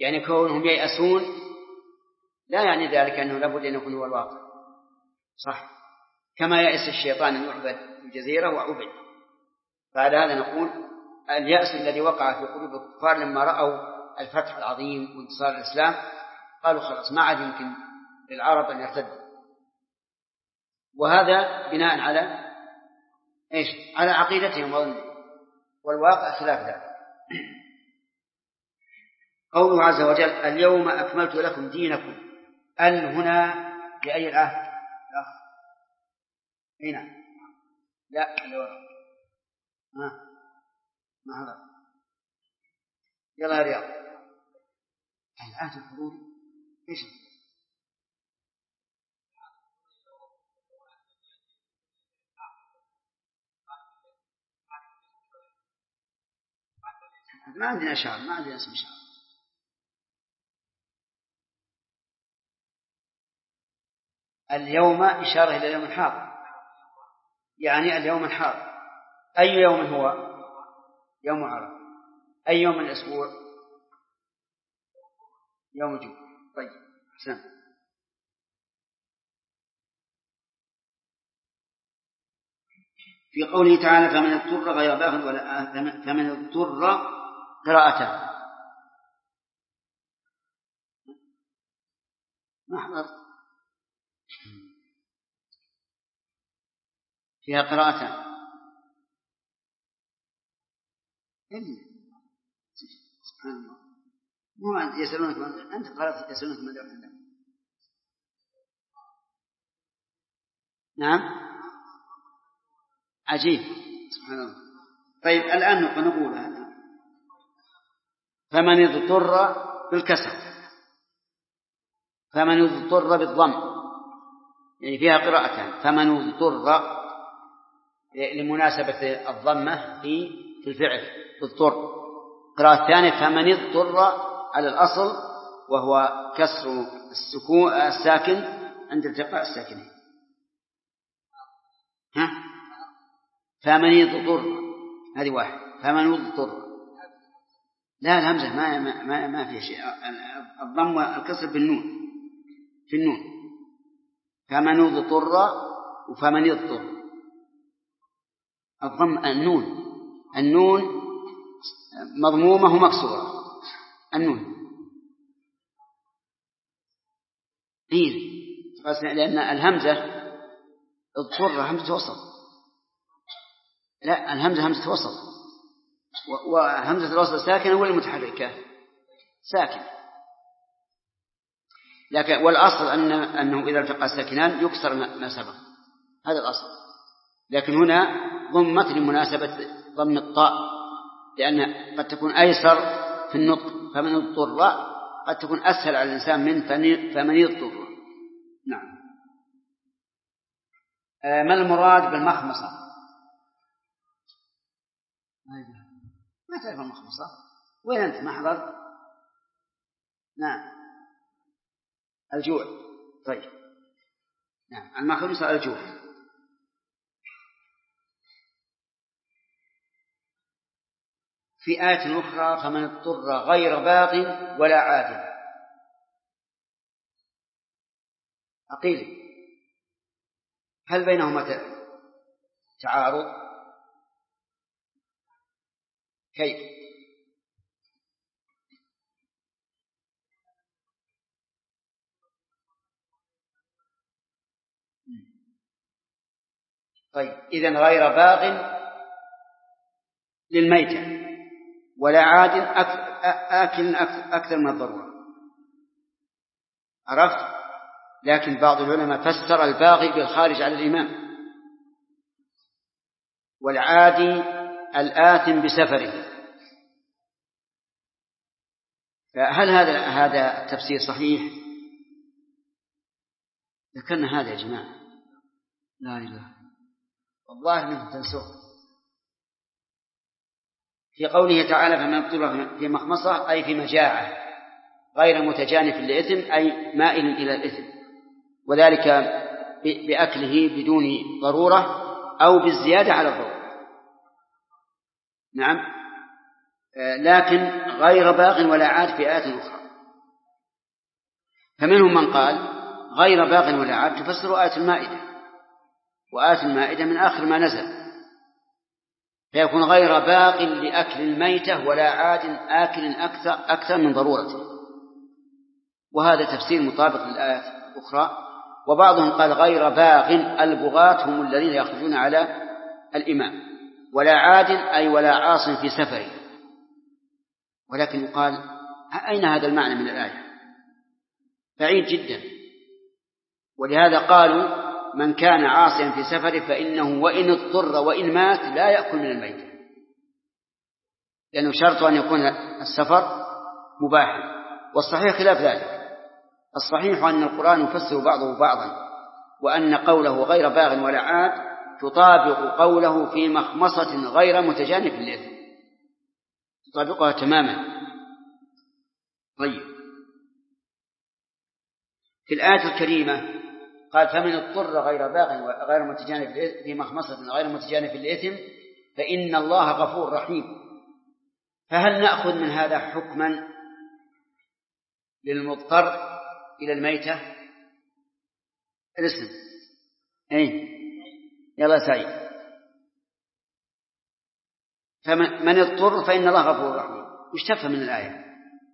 يعني كونهم ييأسون لا يعني ذلك أنه لابد أن يكون هو الواقع، صح، كما يأس الشيطان أن يعبد في الجزيرة وعبد. فعلى هذا نقول اليأس الذي وقع في قلوب الكفار لما رأوا الفتح العظيم وانتصار الإسلام قالوا خلاص ما عاد يمكن للعرب أن يرتدوا، وهذا بناء على إيش؟ على عقيدتهم والواقع خلاف ذلك. قوله عز وجل اليوم أكملت لكم دينكم، هنا لأي الآية؟ هنا لا ما هذا يلا يا رياض الآية الحضور إيش؟ ما عندنا شعر، ما عندنا اسم شعر. اليوم إشارة إلى اليوم الحاضر، يعني اليوم الحاضر. أي يوم هو؟ يوم عرفة. أي يوم من الأسبوع؟ يوم الجمعة. طيب أحسن. في قوله تعالى فمن اضطر غير باغ ولا فمن اضطر قراءتان. نحضر فيها قراءتان سبحان الله. مو يسألونك أنت قرأت يسألونك ماذا أحدث. نعم عجيب سبحان الله. طيب الآن نقول فمن اضطر بالكسر، فمن اضطر بالضم، يعني فيها قراءتان. فمن اضطر لمناسبة الضمة في الفعل اضطر. قراءة الثانية فمن اضطر على الأصل وهو كسر السكون الساكن عند التقاء الساكنين. فمن اضطر هذه واحد. فمن اضطر لا الهمزة ما فيها شيء. الضم والكسر بالنون في النون. فمن اضطر وفمن اضطر الضم النون مضمومة مكسورة النون لأن الهمزة اضطر همزة وسط. لا الهمزة همزة وسط وهمزة الوسط ساكنة ولا متحركة؟ ساكنة. لكن والأصل أنه إذا التقى الساكنان يكسر ما سبق، هذا الأصل. لكن هنا ضمت لمناسبة ضم الطاء، لأن قد تكون أيسر في النطق. فمن اضطر قد تكون أسهل على الإنسان من فمن اضطر. نعم. ما المراد بالمخمصة؟ ما تعرف المخمصة؟ وين أنت ما حضرت؟ نعم الجوع. طيب نعم المخمصة الجوع. في آية أخرى فمن اضطر غير باغ ولا عاد. أقيل هل بينهما تعارض؟ كيف؟ طيب إذن غير باغ للميتة ولا عاد آكل أكثر من الضرورة. عرفت؟ لكن بعض العلماء فسر الباغي بالخارج على الإمام، والعادي الآثم بسفره. فهل هذا التفسير صحيح؟ ذكرنا هذا يا جماعة. لا إله والله منهم تنسوه. في قوله تعالى فمن اضطر في مخمصة أي في مجاعة غير متجانف للإثم أي مائل إلى الإثم، وذلك بأكله بدون ضرورة أو بالزيادة على الضرورة. نعم. لكن غير باغ ولا عاد في آيات أخرى. فمنهم من قال غير باغ ولا عاد تفسر آية المائدة، وآية المائدة من آخر ما نزل، فيكون غير باغ لأكل الميتة ولا عاد آكل أكثر من ضرورته، وهذا تفسير مطابق للآيات الأخرى. وبعضهم قال غير باغ البغاة هم الذين يخرجون على الإمام، ولا عاد أي ولا عاص في سفره. ولكن يقال أين هذا المعنى من الآية؟ بعيد جدا. ولهذا قالوا من كان عاصيا في سفره فإنه وإن اضطر وإن مات لا يأكل من الميت، لأنه شرط أن يكون السفر مباحا، والصحيح خلاف ذلك. الصحيح أن القرآن يفسر بعضه بعضا، وأن قوله غير باغ ولا عاد تطابق قوله في مخمصة غير متجانف للإثم، تطابقها تماما. طيب، في الآية الكريمة قال فمن اضطر غير باغ غير متجانف في مخمصة غير متجانف للإثم فإن الله غفور رحيم. فهل نأخذ من هذا حكما للمضطر إلى الميتة؟ الاسم يلا سعيد. فمن اضطر فإن الله غفور رحيم، وش تفهم من الآية؟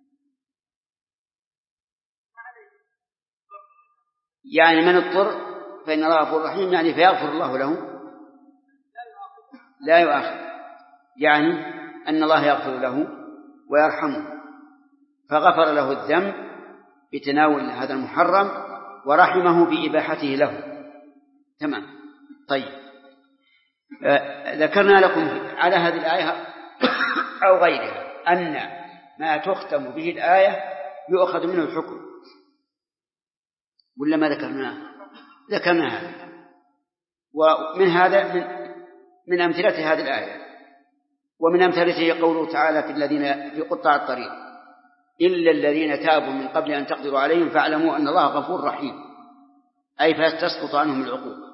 يعني من اضطر فإن الله غفور رحيم، يعني فيغفر الله له لا يؤاخذ، يعني أن الله يغفر له ويرحمه، فغفر له الذنب بتناول هذا المحرم ورحمه بإباحته له. تمام. طيب، ذكرنا لكم على هذه الآية أو غيرها أن ما تختم به الآية يؤخذ منه الحكم، ولا ما ذكرنا هذا. ومن هذا من أمثلة هذه الآية، ومن أمثلته قوله تعالى في الذين في قطاع الطريق إلا الذين تابوا من قبل أن تقدروا عليهم فاعلموا أن الله غفور رحيم، أي فتسقط عنهم العقوبة.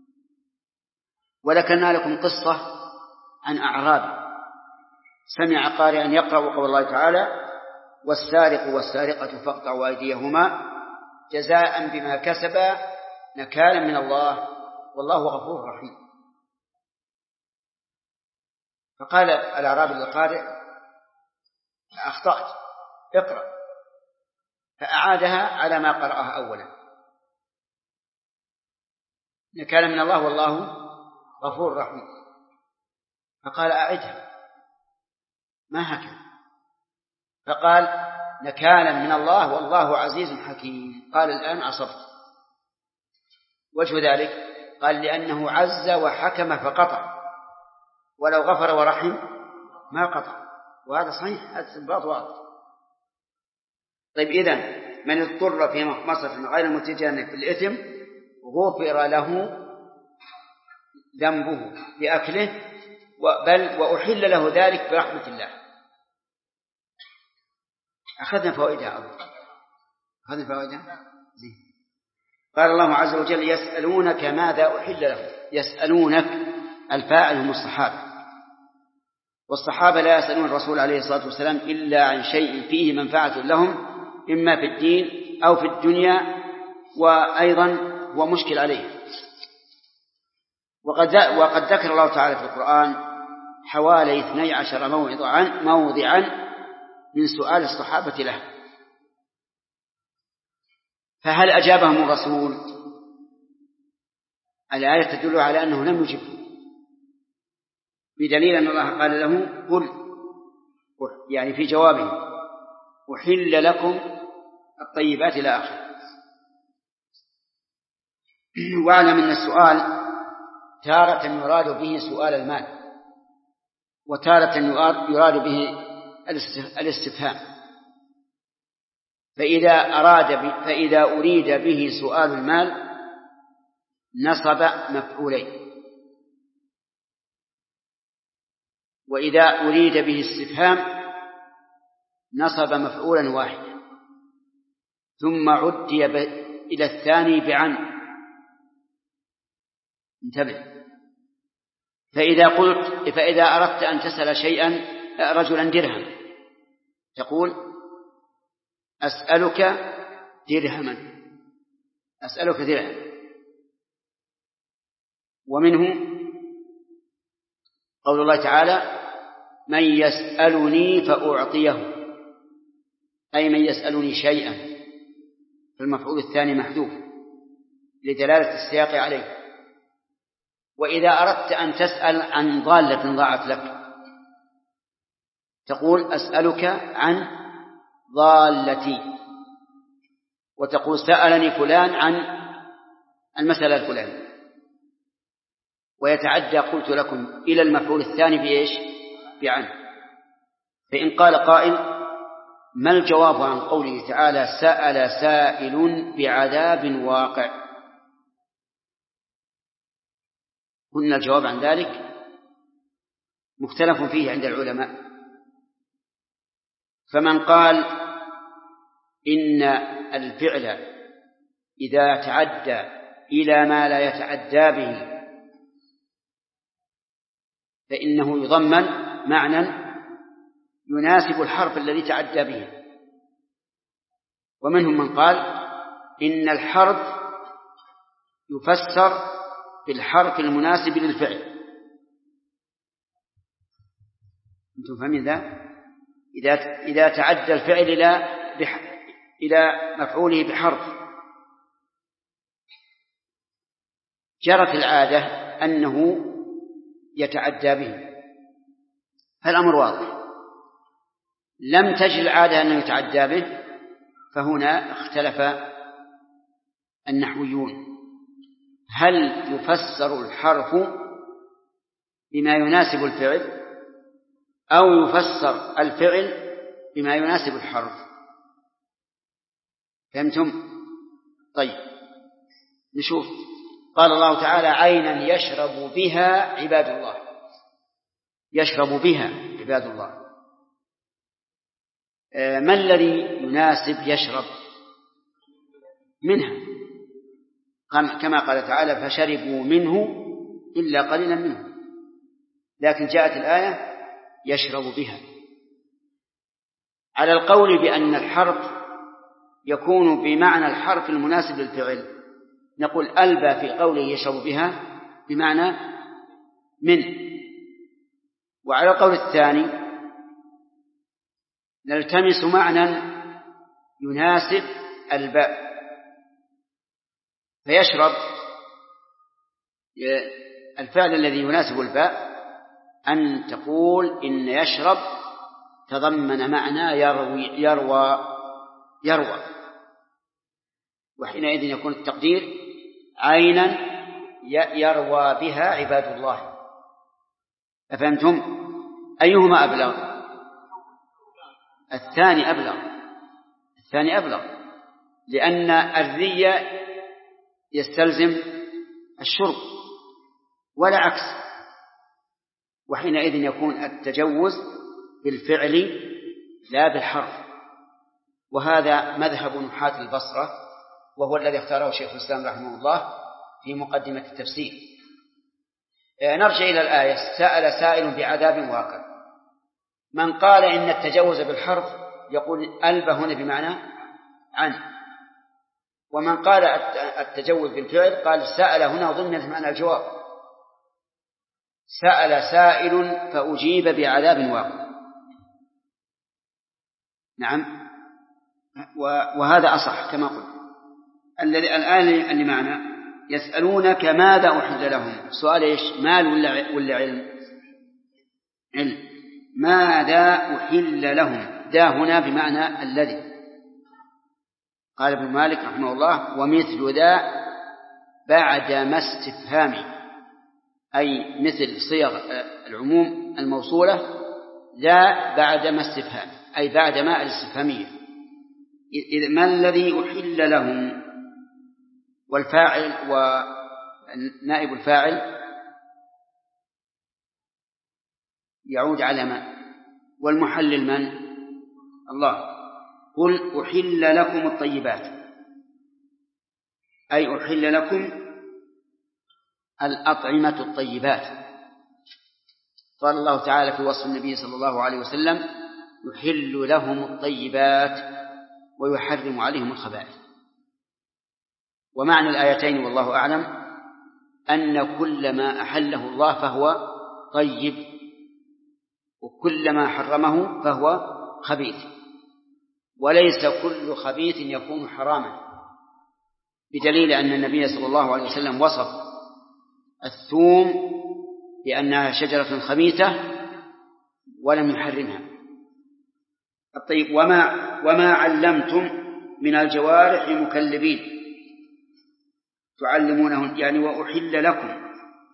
وذكرنا لكم قصة عن أعرابي سمع قارئا يقرأ قول الله تعالى والسارق والسارقة فاقطعوا أيديهما جزاء بما كسبا نكالا من الله والله غفور رحيم. فقال الأعرابي للقارئ أخطأت، اقرأ، فأعادها على ما قرأها أولا، نكالا من الله والله غفور رحيم. فقال أعدها، ما هكذا، فقال نكالا من الله والله عزيز حكيم. قال الآن عصبت. وجه ذلك قال لأنه عز وحكم فقطع، ولو غفر ورحم ما قطع، وهذا صحيح، هذا استنباط واضح. طيب، إذن من اضطر في مخمصة غير متجانف في الإثم غفر له ذنبه بأكله، بل وأحل له ذلك برحمة الله. أخذنا فوائدها زين. قال الله عز وجل يسألونك ماذا أحل لهم. يسألونك الفاعل هم الصحابة، والصحابة لا يسألون الرسول عليه الصلاة والسلام إلا عن شيء فيه منفعة لهم، إما في الدين أو في الدنيا، وأيضا هو مشكل عليه. وقد ذكر الله تعالى في القرآن حوالي 12 موضعا من سؤال الصحابة له، فهل أجابهم الرسول؟ الآية تدل على أنه لم يجبه، بدليل أن الله قال له قل، يعني في جوابه أحل لكم الطيبات إلى آخره. واعلم أن السؤال تارة يراد به سؤال المال، وتارة يراد به الاستفهام. فإذا أريد به سؤال المال نصب مفعولين، وإذا أريد به استفهام نصب مفعولا واحدا، ثم عدي إلى الثاني بعن. انتبه. فإذا أردت أن تسأل شيئا رجلا درهم تقول أسألك درهما، أسألك درهم. ومنه قول الله تعالى من يسألني فأعطيه، أي من يسألني شيئا، فالمفعول الثاني محذوف لدلالة السياق عليه. وإذا أردت أن تسأل عن ضالة ضاعت لك تقول أسألك عن ضالتي، وتقول سألني فلان عن المسألة الفلانية، ويتعدى قلت لكم إلى المفعول الثاني بإيش؟ بعن. فإن قال قائل ما الجواب عن قوله تعالى سأل سائل بعذاب واقع؟ قلنا الجواب عن ذلك مختلف فيه عند العلماء. فمن قال إن الفعل إذا تعدى إلى ما لا يتعدى به فإنه يضمن معنى يناسب الحرف الذي تعدى به، ومنهم من قال إن الحرف يفسر بالحرف المناسب للفعل. أنتم فاهمين ذا؟ إذا تعدى الفعل إلى مفعوله بحرف جرت العادة أنه يتعدى به، فالأمر واضح. لم تجد العادة أنه يتعدى به، فهنا اختلف النحويون هل يفسر الحرف بما يناسب الفعل أو يفسر الفعل بما يناسب الحرف. فهمتم؟ طيب نشوف. قال الله تعالى عينا يشرب بها عباد الله، يشرب بها عباد الله. ما الذي يناسب يشرب منها؟ كما قال تعالى فشربوا منه إلا قليلا منه، لكن جاءت الآية يشرب بها. على القول بأن الحرف يكون بمعنى الحرف المناسب للفعل نقول ألبى في قوله يشرب بها بمعنى من. وعلى القول الثاني نلتمس معنى يناسب الباء، فيشرب الفعل الذي يناسب الباء أن تقول إن يشرب تضمن معنى يروى، وحينئذ يكون التقدير عينا يروى بها عباد الله. أفهمتم؟ أيهما أبلغ؟ الثاني أبلغ، لأن الري يستلزم الشرب ولا عكس، وحينئذ يكون التجوز بالفعل لا بالحرف. وهذا مذهب نحاة البصرة، وهو الذي اختاره شيخ الإسلام رحمه الله في مقدمة التفسير. نرجع إلى الآية سأل سائل بعذاب واقع. من قال إن التجوز بالحرف يقول ألبى هنا بمعنى عن، ومن قال التجوز بالفعل قال سأل هنا ضمن معنى الجواب، سأل سائل فأجيب بعذاب واقع. نعم، وهذا أصح كما قلت. الآن اللي معنا يسألونك ماذا أحل لهم، سؤال إيش؟ مال ولا علم؟ علم. ماذا أحل لهم، دا هنا بمعنى الذي. قال ابن مالك رحمه الله ومثل ذا بعد ما استفهام، أي مثل صيغ العموم الموصولة ذا بعد ما استفهام، أي بعد ما الاستفهامية. إذ ما الذي أحل لهم، والفاعل ونائب الفاعل يعود على من؟ والمحلل من؟ الله. قل أحل لكم الطيبات، أي أحل لكم الأطعمة الطيبات. قال الله تعالى في وصف النبي صلى الله عليه وسلم يحل لهم الطيبات ويحرم عليهم الخبائث. ومعنى الآيتين والله أعلم أن كل ما أحله الله فهو طيب، وكل ما حرمه فهو خبيث، وليس كل خبيث يكون حراما، بدليل أن النبي صلى الله عليه وسلم وصف الثوم بأنها شجرة خبيثة ولم يحرمها. الطيب وما علمتم من الجوارح مكلبين تعلمونهن، يعني وأحل لكم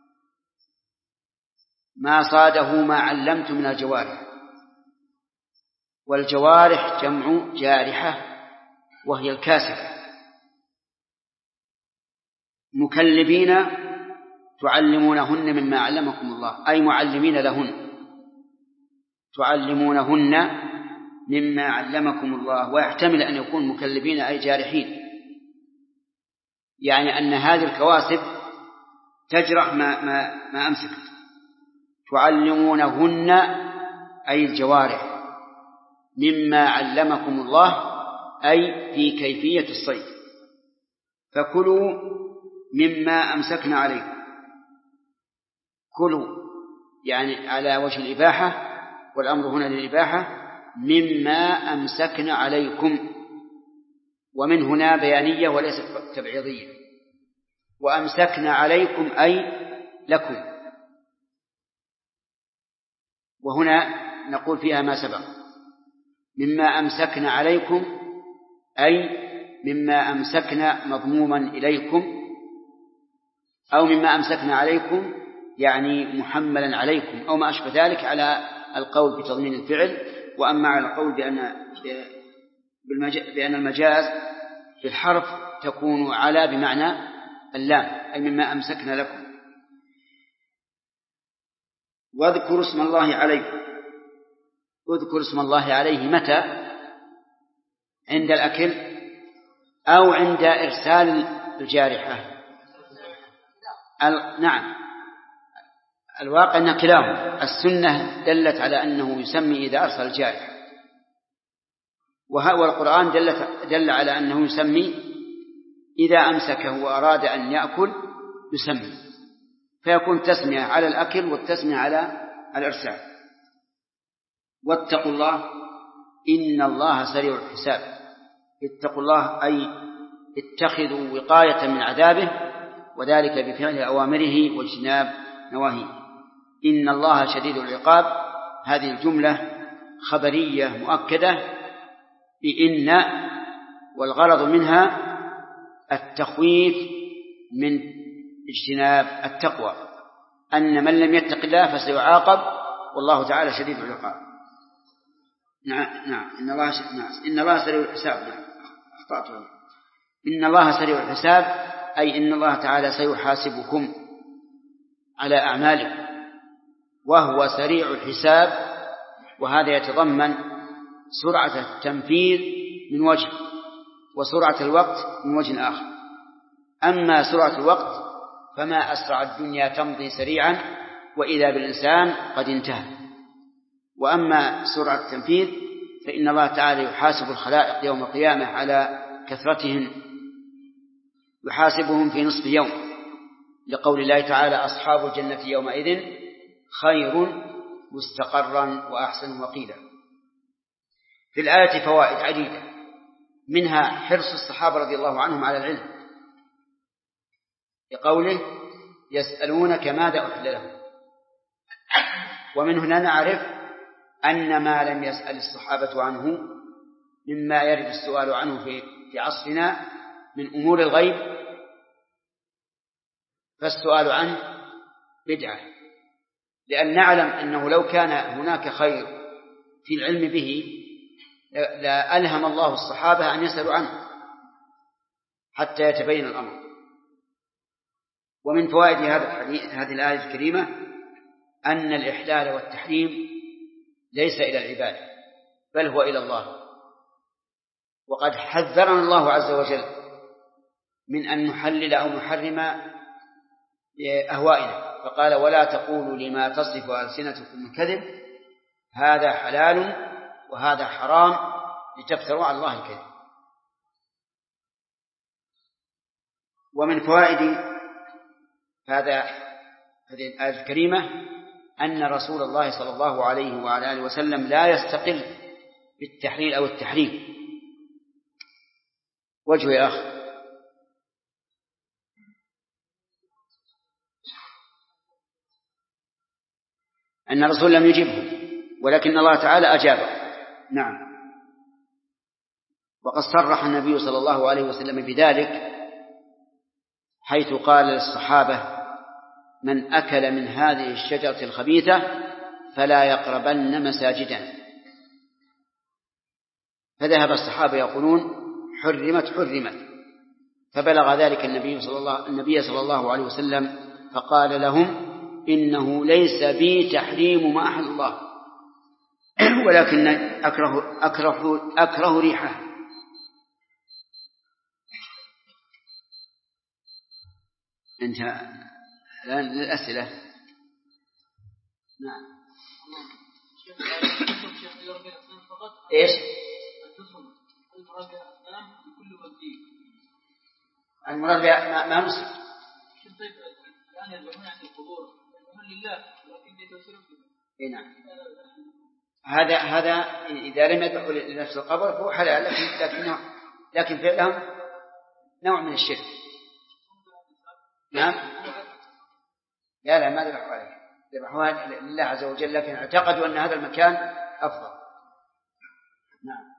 ما صاده ما علمتم من الجوارح. والجوارح جمع جارحة وهي الكاسرة. مكلبين تعلمونهن مما علمكم الله، أي معلمين لهن، تعلمونهن مما علمكم الله. ويحتمل أن يكون مكلبين أي جارحين، يعني أن هذه الكواسب تجرح ما أمسكت. تعلمونهن أي الجوارح مما علمكم الله، أي في كيفية الصيد. فكلوا مما أمسكنا عليكم. كلوا يعني على وجه الإباحة، والأمر هنا للإباحة. مما أمسكنا عليكم، ومن هنا بيانية وليست تبعيضية. وأمسكنا عليكم أي لكم. وهنا نقول فيها ما سبق. مما أمسكنا عليكم أي مما أمسكنا مضموما إليكم، أو مما أمسكنا عليكم يعني محملا عليكم، أو ما أشبه ذلك، على القول بتضمين الفعل. وأما على القول بأن المجاز في الحرف تكون على بمعنى اللام، أي مما أمسكنا لكم. واذكروا اسم الله عليكم. اذكر اسم الله عليه متى؟ عند الأكل أو عند إرسال الجارحة؟ نعم، الواقع أن كلاهما. السنة دلت على أنه يسمي إذا أرسل الجارحة، والقرآن دل على أنه يسمي إذا أمسكه وأراد أن يأكل يسمي، فيكون تسمية على الأكل والتسمية على الإرسال. واتقوا الله إن الله سريع الحساب. اتقوا الله أي اتخذوا وقاية من عذابه، وذلك بفعل أوامره واجتناب نواهيه. إن الله شديد العقاب، هذه الجملة خبرية مؤكدة بإن، والغرض منها التخويف من اجتناب التقوى، أن من لم يتق الله فسيعاقب، والله تعالى شديد العقاب. نعم إن الله سريع الحساب. نعم أخطأت. إن الله سريع الحساب أي إن الله تعالى سيحاسبكم على أعمالكم، وهو سريع الحساب. وهذا يتضمن سرعة التنفيذ من وجه، وسرعة الوقت من وجه آخر. أما سرعة الوقت فما أسرع الدنيا تمضي سريعا وإذا بالإنسان قد انتهى. وأما سرعة التنفيذ فإن الله تعالى يحاسب الخلائق يوم القيامة على كثرتهم، يحاسبهم في نصف يوم، لقول الله تعالى أصحاب الجنة يومئذ خير مستقرا وأحسن مقيلا. في الآية فوائد عديدة، منها حرص الصحابة رضي الله عنهم على العلم، لقوله يسألونك ماذا أحل لهم. ومن هنا نعرف أن ما لم يسأل الصحابة عنه مما يرد السؤال عنه في عصرنا من أمور الغيب فالسؤال عنه بدعة، لأن نعلم أنه لو كان هناك خير في العلم به لألهم الله الصحابة أن يسألوا عنه حتى يتبين الأمر. ومن فوائد هذه الآية الكريمة أن الإحلال والتحريم ليس إلى العباد بل هو إلى الله. وقد حذرنا الله عز وجل من أن نحلل أو نحرم بأهوائنا، فقال ولا تقولوا لما تصف ألسنتكم الكذب هذا حلال وهذا حرام لتفتروا على الله الكذب. ومن فوائد هذه الآية الكريمة أن رسول الله صلى الله عليه وعلى آله وسلم لا يستقل بالتحليل أو التحريم. وجه يا أخ. أن الرسول لم يجبه ولكن الله تعالى أجابه. نعم. وقد صرح النبي صلى الله عليه وسلم بذلك حيث قال للصحابة: من أكل من هذه الشجرة الخبيثة فلا يقربن مساجدنا. فذهب الصحابة يقولون: حرمت حرمت. فبلغ ذلك النبي صلى الله عليه وسلم فقال لهم: إنه ليس بي تحريم ما أحل الله ولكن أكره ريحه. انتهى الآن للأسئلة. نعم. إيش؟ المراد ما نصف. نعم. هذا إذا لم يدعو لنفس القبر فهو حلال، لكن فعلهم نوع من الشرك. نعم. لا ما ذبحوا عليه، ذبحوها لله عز وجل، لكن اعتقدوا أن هذا المكان أفضل. نعم.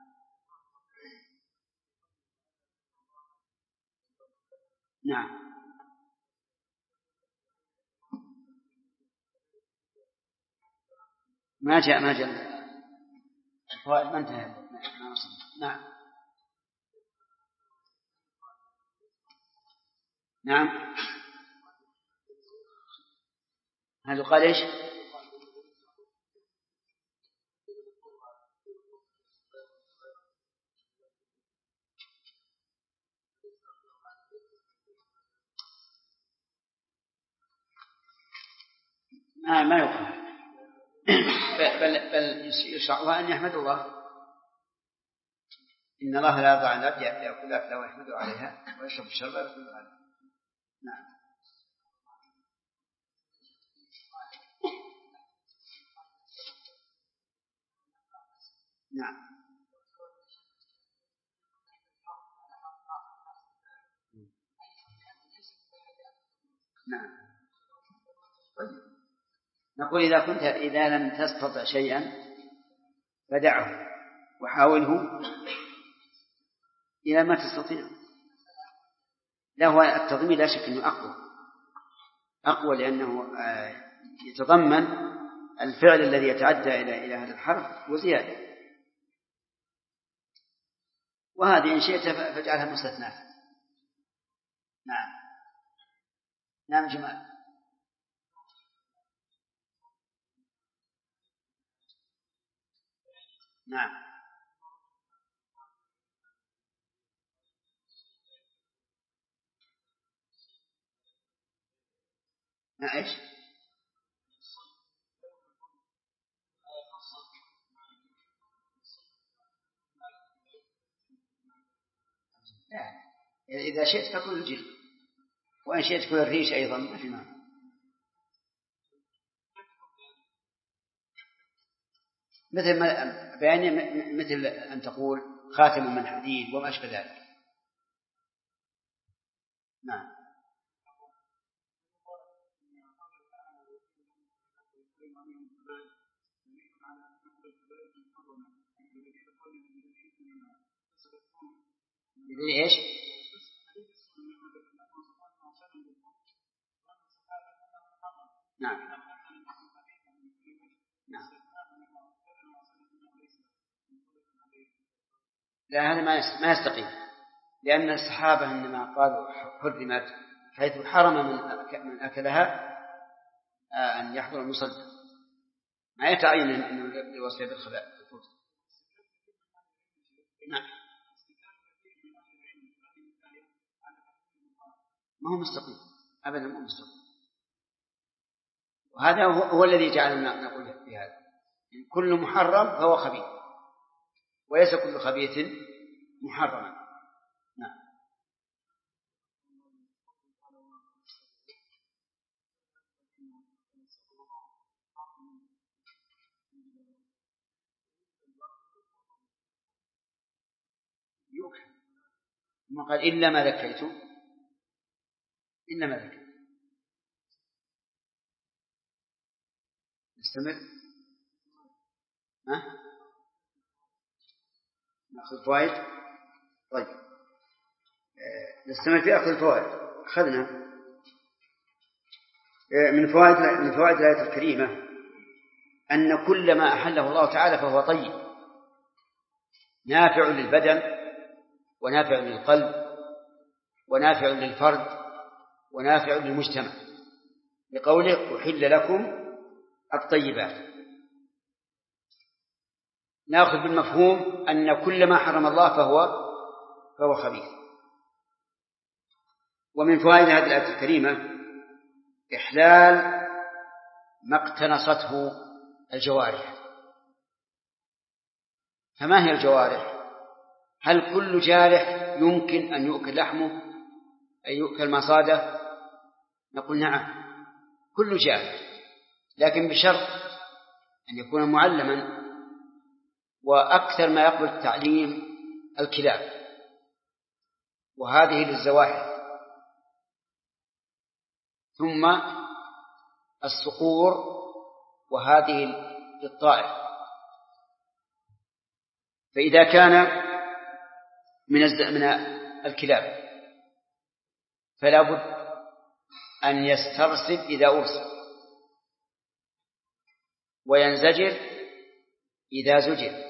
نعم. ما جاء الفوائد ما انتهى ما وصل. نعم. نعم. هل قال إيش؟ ما يقال بل يشرعها أن يحمد الله. إن الله لا يرضى عن العبد يأكل أكله ويحمد عليها ويشرب الشرب ويحمد عليها. نعم. نعم. نعم. نقول إذا لم تستطع شيئا فدعه وحاوله إلى ما تستطيع. لا، هو التضمين لا شك أنه أقوى لأنه يتضمن الفعل الذي يتعدى إلى هذا الحرف وزيادة. وهذه إن شئت فاجعلها مستثناة. نعم. نعم جمال. نعم. إيش؟ إذا شئت تكون الجلد، وإن شئت تكون الريش أيضا ما في معنى. مثل أن تقول خاتم من حديد وما أشبه ذلك. نعم. إيش؟ نعم. نعم. لا، هذا ما يستقيم، لأن الصحابة إنما قالوا حرمت حيث حرم من أكلها أن يحضر المصلى، ما يتعين أنه لوصفه بالخبائث. نعم. ما هو مستقيم أبدا، ما هو مستقيم. وهذا هو الذي جعلنا نقول في هذا: إن كل محرم فهو خبيث، وليس كل خبيث محرما. نعم. ثم قال إلا ما ذكيتم، إلا ما ذكيتم. نستمر. نأخذ فوائد. طيب نستمر في أخذ الفوائد. أخذنا من فوائد الآية الكريمة أن كل ما أحله الله تعالى فهو طيب، نافع للبدن ونافع للقلب ونافع للفرد ونافع للمجتمع، لقوله أحل لكم الطيبات. نأخذ بالمفهوم أن كل ما حرم الله فهو خبيث. ومن فوائد هذه الآية الكريمة إحلال ما اقتنصته الجوارح. فما هي الجوارح؟ هل كل جارح يمكن أن يؤكل لحمه أي يؤكل مصاده؟ نقول نعم، كل جارح، لكن بشرط أن يكون معلما، وأكثر ما يقبل التعليم الكلاب، وهذه للزواحف، ثم الصقور، وهذه للطائر. فإذا كان من الكلاب فلا بد أن يسترسل إذا أرسل، وينزجر إذا زجر،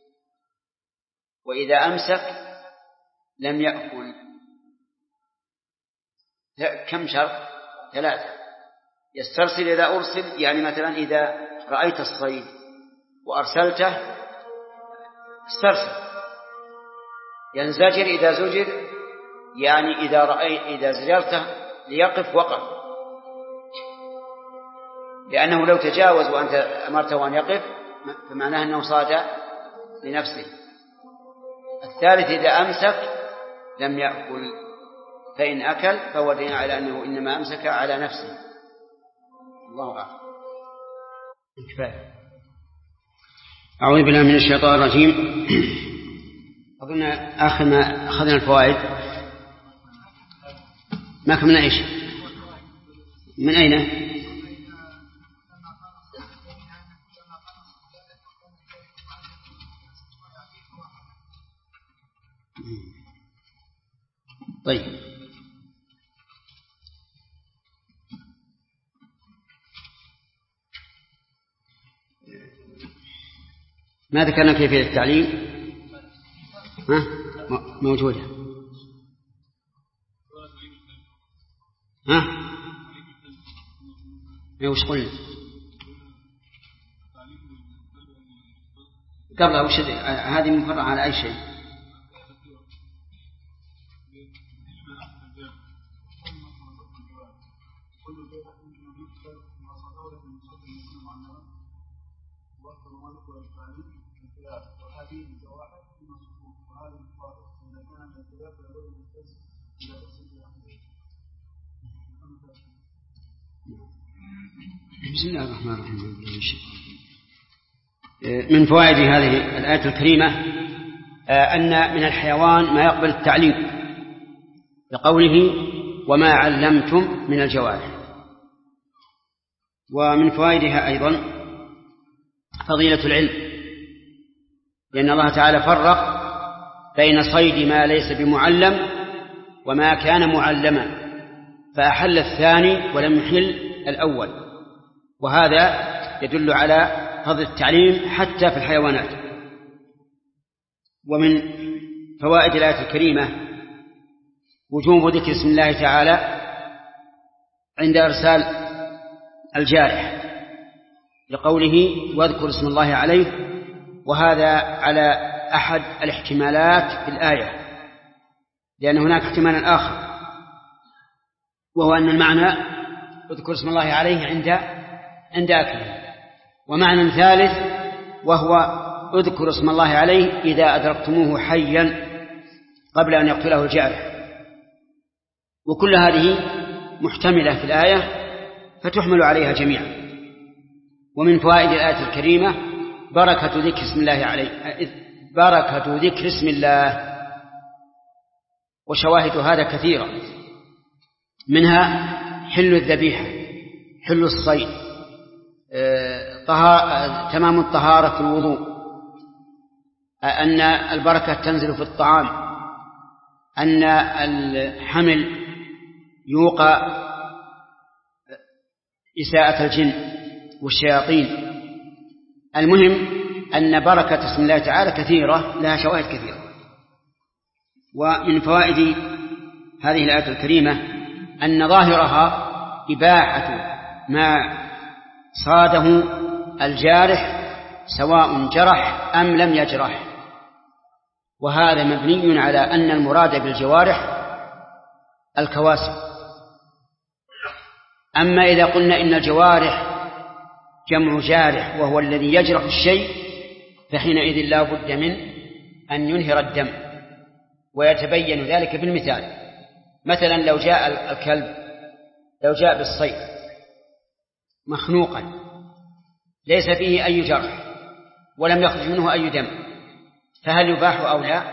وإذا أمسك لم يأكل. كم شرط؟ 3. يسترسل إذا أرسل، يعني مثلا إذا رأيت الصيد وأرسلته استرسل. ينزجر إذا زجر، يعني إذا زجرته ليقف وقف، لأنه لو تجاوز وأنت أمرته أن يقف فمعناه أنه صاد لنفسه. 3 إذا أمسك لم يأكل، فإن أكل فهو دليل على أنه إنما أمسك على نفسه. الله أعلم. كفاية. أعوذ بالله من الشيطان الرجيم. أظن آخر ما أخذنا الفوائد ما كملنا إيش؟ من أين؟ طيب ما ذكرنا كيفية التعليم؟ موجودة. وش قلنا قبل؟ وش هذه مفرعة على أي شيء؟ بسم الله الرحمن الرحيم. من فوائد هذه الآية الكريمة أن من الحيوان ما يقبل التعليم، لقوله وما علمتم من الجوارح. ومن فوائدها أيضا فضيلة العلم، لأن الله تعالى فرق بين صيد ما ليس بمعلم وما كان معلما، فأحل الثاني ولم يحل الأول، وهذا يدل على فضل التعليم حتى في الحيوانات. ومن فوائد الآية الكريمة وجوب ذكر اسم الله تعالى عند إرسال الجارح، لقوله واذكر اسم الله عليه، وهذا على أحد الاحتمالات في الآية، لأن هناك احتمالا آخر، وهو أن المعنى اذكر اسم الله عليه عند أكله، ومعنى ثالث وهو اذكر اسم الله عليه إذا أدركتموه حيا قبل أن يقتله الجارح. وكل هذه محتملة في الآية فتحمل عليها جميعا. ومن فوائد الآية الكريمة بركة ذكر اسم الله عليه، بركة ذكر اسم الله. وشواهد هذا كثيرة، منها حل الذبيحة، حل الصيد، تمام الطهارة في الوضوء، أن البركة تنزل في الطعام، أن الحمل يوقى إساءة الجن والشياطين. المهم أن بركة اسم الله تعالى كثيرة، لها شواهد كثيرة. ومن فوائد هذه الآية الكريمة أن ظاهرها إباحة ما صاده الجارح سواء جرح أم لم يجرح، وهذا مبني على أن المراد بالجوارح الكواسب. أما إذا قلنا إن الجوارح جمع جارح وهو الذي يجرح الشيء، فحينئذ لا بد من أن ينهر الدم، ويتبين ذلك بالمثال. مثلا لو جاء الكلب، لو جاء بالصيد مخنوقا ليس فيه أي جرح ولم يخرج منه أي دم، فهل يباح أو لا؟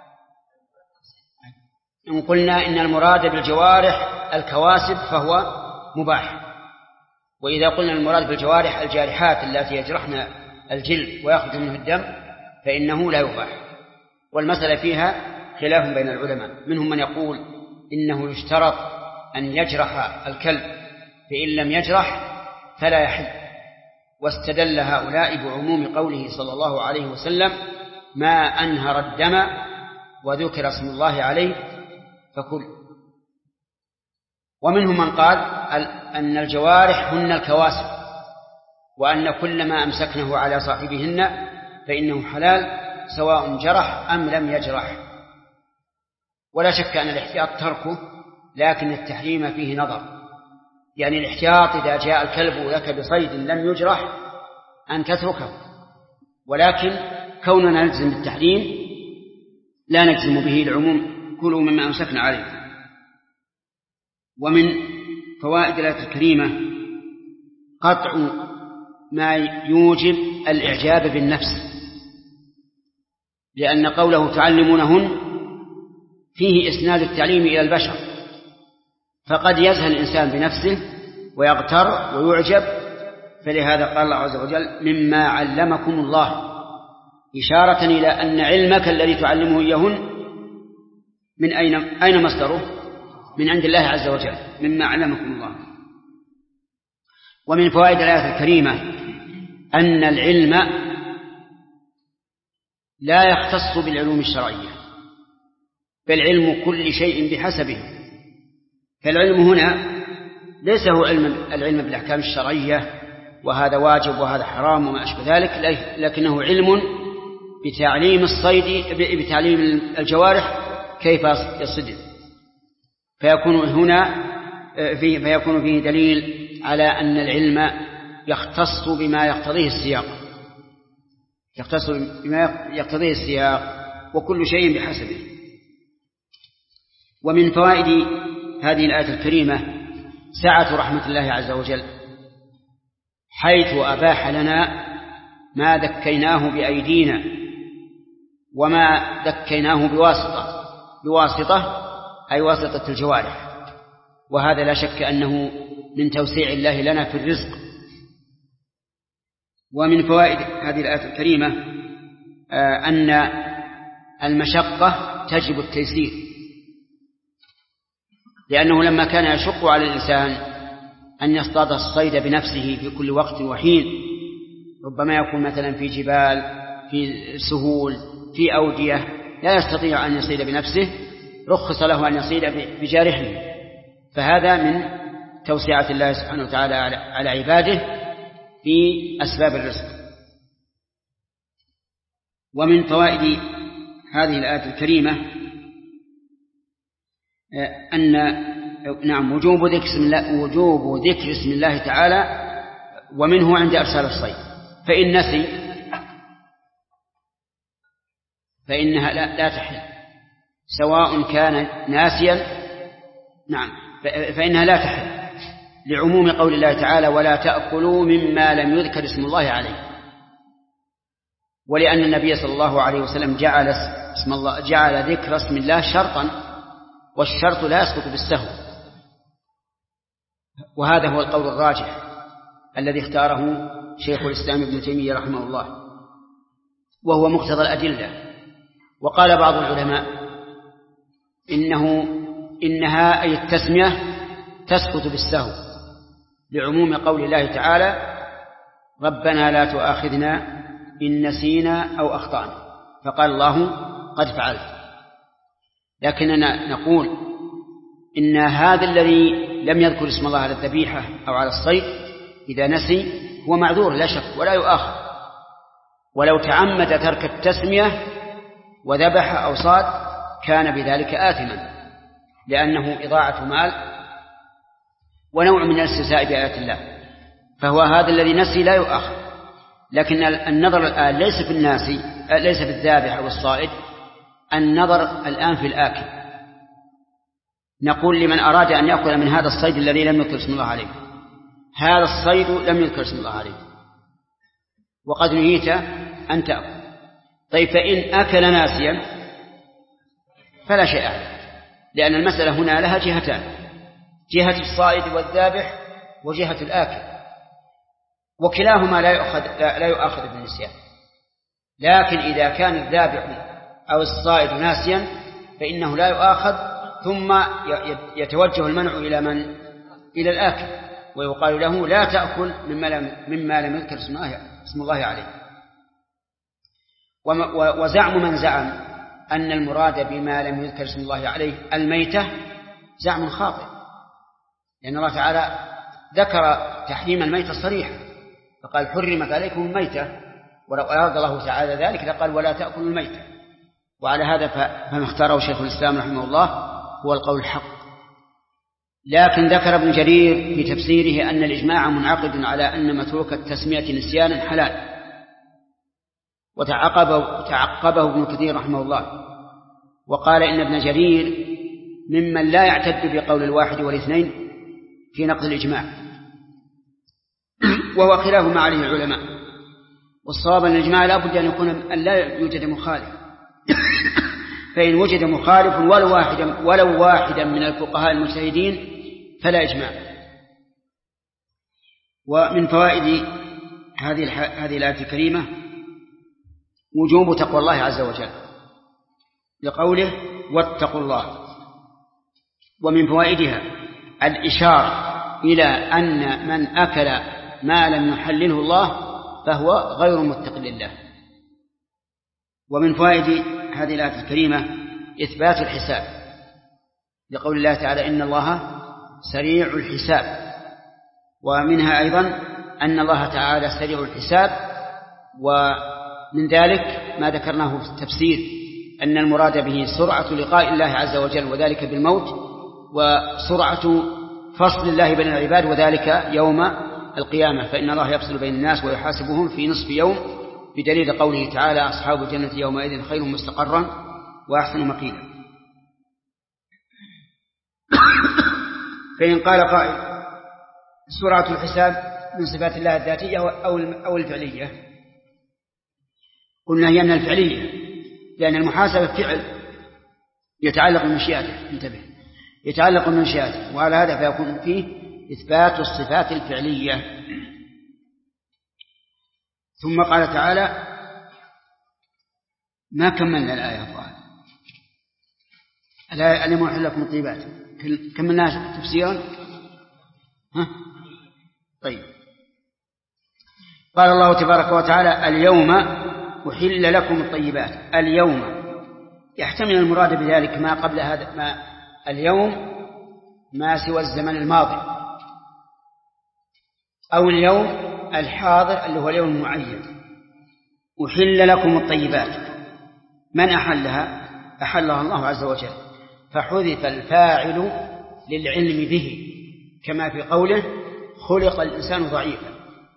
إن قلنا إن المراد بالجوارح الكواسب فهو مباح، وإذا قلنا المراد بالجوارح الجارحات التي يجرحن الجلد ويخرج منه الدم فإنه لا يباح. والمسألة فيها خلاف بين العلماء، منهم من يقول إنه يشترط أن يجرح الكلب، فإن لم يجرح فلا يحل، واستدل هؤلاء بعموم قوله صلى الله عليه وسلم: ما أنهر الدم وذكر اسم الله عليه فكل. ومنهم من قال أن الجوارح هن الكواسب، وأن كل ما أمسكنه على صاحبهن فإنه حلال سواء جرح أم لم يجرح. ولا شك أن الاحتياط تركه، لكن التحريم فيه نظر. يعني الاحتياط إذا جاء الكلب لك بصيد لم يجرح أن تتركه، ولكن كوننا نلزم بالتحريم لا نجزم به العموم: كلوا مما أمسكنا عليه. ومن فوائد الآية الكريمة قطع ما يوجب الإعجاب بالنفس، لأن قوله تعلمونهن فيه إسناد التعليم إلى البشر، فقد يزهل الإنسان بنفسه ويغتر ويعجب. فلهذا قال الله عز وجل: مما علمكم الله، إشارة إلى أن علمك الذي تعلمه إياهن من أين مصدره؟ من عند الله عز وجل، مما علمكم الله. ومن فوائد الآية الكريمة أن العلم لا يختص بالعلوم الشرعية، بل علم كل شيء بحسبه. فالعلم هنا ليس هو العلم بالأحكام الشرعية وهذا واجب وهذا حرام وما أشبه ذلك، لكنه علم بتعليم الصيد، بتعليم الجوارح كيف يصيد. فيكون فيه دليل على أن العلم يختص بما يقتضيه السياق، يختص بما يقتضيه السياق، وكل شيء بحسبه. ومن فوائد هذه الآية الكريمة سعة رحمة الله عز وجل، حيث أباح لنا ما ذكيناه بأيدينا وما ذكيناه بواسطة أي واسطة الجوارح، وهذا لا شك أنه من توسيع الله لنا في الرزق. ومن فوائد هذه الآية الكريمة أن المشقة تجب التيسير، لأنه لما كان يشق على الإنسان أن يصطاد الصيد بنفسه في كل وقت وحين، ربما يكون مثلا في جبال، في سهول، في أودية لا يستطيع أن يصيد بنفسه، رخص له أن يصيد بجارحه. فهذا من توسعة الله سبحانه وتعالى على عباده في أسباب الرزق. ومن فوائد هذه الآية الكريمة أن وجوب ذكر اسم الله تعالى، ومنه عند إرسال الصيد. فإن نسي فإنها لا تحل، سواء كان ناسيا، فإنها لا تحل لعموم قول الله تعالى: ولا تأكلوا مما لم يذكر اسم الله عليه. ولأن النبي صلى الله عليه وسلم جعل ذكر اسم الله شرطا والشرط لا يسقط بالسهو، وهذا هو القول الراجح الذي اختاره شيخ الإسلام ابن تيمية رحمه الله، وهو مقتضى الأدلة. وقال بعض العلماء إنها أي التسمية تسقط بالسهو لعموم قول الله تعالى ربنا لا تؤاخذنا إن نسينا أو أخطأنا، فقال الله قد فعلت. لكننا نقول إن هذا الذي لم يذكر اسم الله على الذبيحة أو على الصيد إذا نسي هو معذور لا شك ولا يؤاخذ، ولو تعمد ترك التسمية وذبح أو صاد كان بذلك آثما، لأنه إضاعة مال ونوع من الاستهزاء بآيات الله، فهو هذا الذي نسي لا يؤاخذ. لكن النظر الآن ليس في الناسي، ليس في الذابح أو الصائد، النظر الآن في الآكل. نقول لمن أراد أن يأكل من هذا الصيد الذي لم يذكر اسم الله عليه، هذا الصيد لم يذكر اسم الله عليه وقد نهيت أن تأكل، طيب فإن أكل ناسيا فلا شيء عليه، لأن المسألة هنا لها جهتان، جهة الصائد والذابح وجهة الآكل، وكلاهما لا يؤاخذ بالنسيان. لكن إذا كان الذابح أو الصائد ناسيا فإنه لا يؤاخذ، ثم يتوجه المنع إلى الآكل، ويقال له لا تأكل مما لم يذكر اسم الله عليه. وزعم من زعم أن المراد بما لم يذكر اسم الله عليه الميتة زعم خاطئ، لأن الله تعالى ذكر تحريم الميتة صريحا فقال حرمت عليكم الميتة، ولو أراد الله تعالى ذلك لقال ولا تأكلوا الميتة. وعلى هذا فما اختاره شيخ الإسلام رحمه الله هو القول الحق. لكن ذكر ابن جرير في تفسيره أن الإجماع منعقد على أن متروك التسمية نسيانا حلال، وتعقبه ابن كثير رحمه الله وقال إن ابن جرير ممن لا يعتد بقول الواحد والاثنين في نقض الإجماع، وهو خلاف ما عليه العلماء. والصواب أن الإجماع لا بد أن لا يوجد مخالف، فإن وجد مخالف ولو واحدا من الفقهاء المجتهدين فلا إجماع. ومن فوائد هذه الآية الكريمة وجوب تقوى الله عز وجل لقوله واتقوا الله. ومن فوائدها الإشارة إلى أن من أكل ما لم يحلله الله فهو غير متق لله. ومن فوائد هذه الآية الكريمة إثبات الحساب لقول الله تعالى إن الله سريع الحساب. ومنها أيضا أن الله تعالى سريع الحساب، ومن ذلك ما ذكرناه في التفسير أن المراد به سرعة لقاء الله عز وجل وذلك بالموت، وسرعة فصل الله بين العباد وذلك يوم القيامة، فإن الله يفصل بين الناس ويحاسبهم في نصف يوم، بدليل قوله تعالى أصحاب الجنة يومئذ خير مستقرا وأحسن مقيلا. فإن قال قائل سرعة الحساب من صفات الله الذاتية أو الفعلية، قلنا هي من الفعلية، لأن المحاسبة فعل يتعلق بمشيئته، انتبه، يتعلق بمشيئته، وعلى هذا فيكون فيه إثبات الصفات الفعلية. ثم قال تعالى ما كملنا الآية الظاهرة اليوم أحل لكم الطيبات، كملناها تفسيرا. طيب، قال الله تبارك وتعالى اليوم أحل لكم الطيبات. اليوم يحتمل المراد بذلك ما قبل هذا، ما اليوم ما سوى الزمن الماضي، أو اليوم الحاضر اللي هو اليوم المعين. أحل لكم الطيبات، من أحلها؟ أحلها الله عز وجل، فحذف الفاعل للعلم به، كما في قوله خلق الإنسان ضعيفا،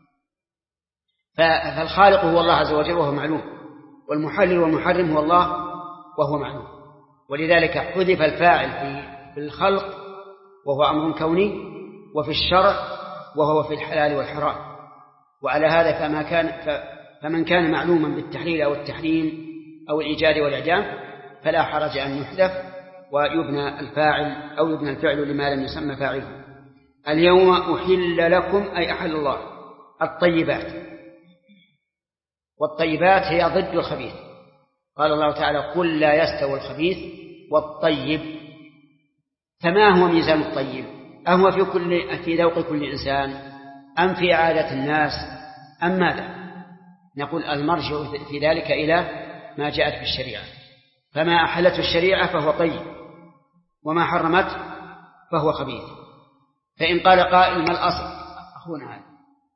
فالخالق هو الله عز وجل وهو معلوم، والمحلل والمحرم هو الله وهو معلوم، ولذلك حذف الفاعل في الخلق وهو أمر كوني، وفي الشرع وهو في الحلال والحرام. وعلى هذا فمن كان معلوما بالتحليل أو التحريم أو الإيجاد والإعدام فلا حرج أن يحذف ويبنى الفاعل أو يبنى الفعل لما لم يسمى فاعله. اليوم أحل لكم أي أحل الله الطيبات، والطيبات هي ضد الخبيث. قال الله تعالى قل لا يستوي الخبيث والطيب. فما هو ميزان الطيب؟ أهو في ذوق كل إنسان أم في عادة الناس أم ماذا؟ نقول المرجع في ذلك إلى ما جاءت في الشريعة، فما أحلته الشريعة فهو طيب، وما حرمت فهو خبيث. فإن قال قائل ما الأصل؟ أخونا هذا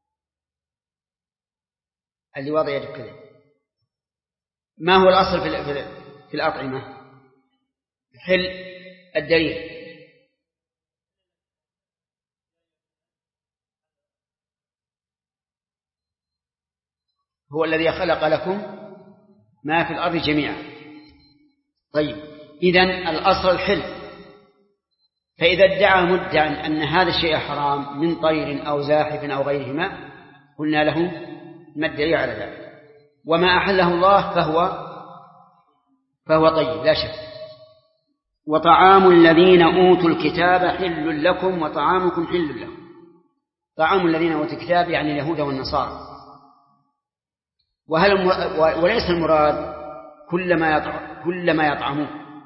اللي وضع يده كذا، ما هو الأصل في الأطعمة؟ حل الدليل. هو الذي خلق لكم ما في الأرض جميعا. طيب إذن الأصل الحل، فإذا ادعى مدعي أن هذا الشيء حرام من طير أو زاحف أو غيرهما قلنا له ما الدليل على ذلك؟ وما أحله الله فهو طيب لا شك. وطعام الذين أوتوا الكتاب حل لكم وطعامكم حل لهم. طعام الذين أوتوا الكتاب يعني اليهود والنصارى. وليس المراد كل ما يطعمون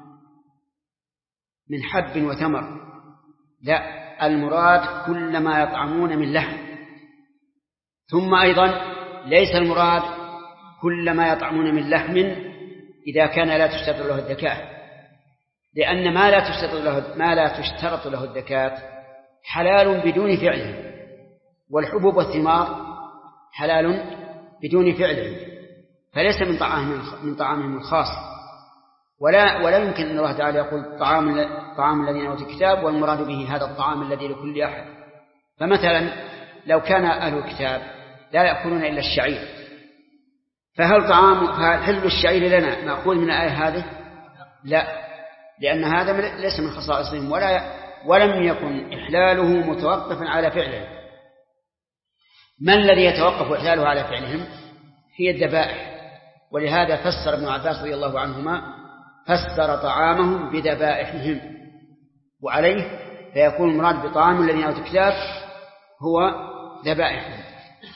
من حب وثمر، لا، المراد كل ما يطعمون من لحم. ثم أيضا ليس المراد كل ما يطعمون من لحم إذا كان لا تشترط له الزكاة، لأن ما لا تشترط له الزكاة حلال بدون فعله، والحبوب والثمار حلال بدون فعله، فليس من طعامهم الخاص. ولا يمكن أن الله تعالى يقول طعام الذين أوتوا الكتاب والمراد به هذا الطعام الذي لكل أحد. فمثلا لو كان أهل الكتاب لا يأكلون إلا الشعير، فهل حل الشعير لنا مأخوذ من الآية هذه؟ لا، لأن هذا ليس من خصائصهم ولم يكن إحلاله متوقفا على فعله. ما الذي يتوقف إحلاله على فعلهم؟ هي الذبائح. ولهذا فسر ابن عباس رضي الله عنهما فسر طعامهم بذبائحهم، وعليه فيكون المراد بطعام الذين أوتوا الكتاب هو ذبائحهم،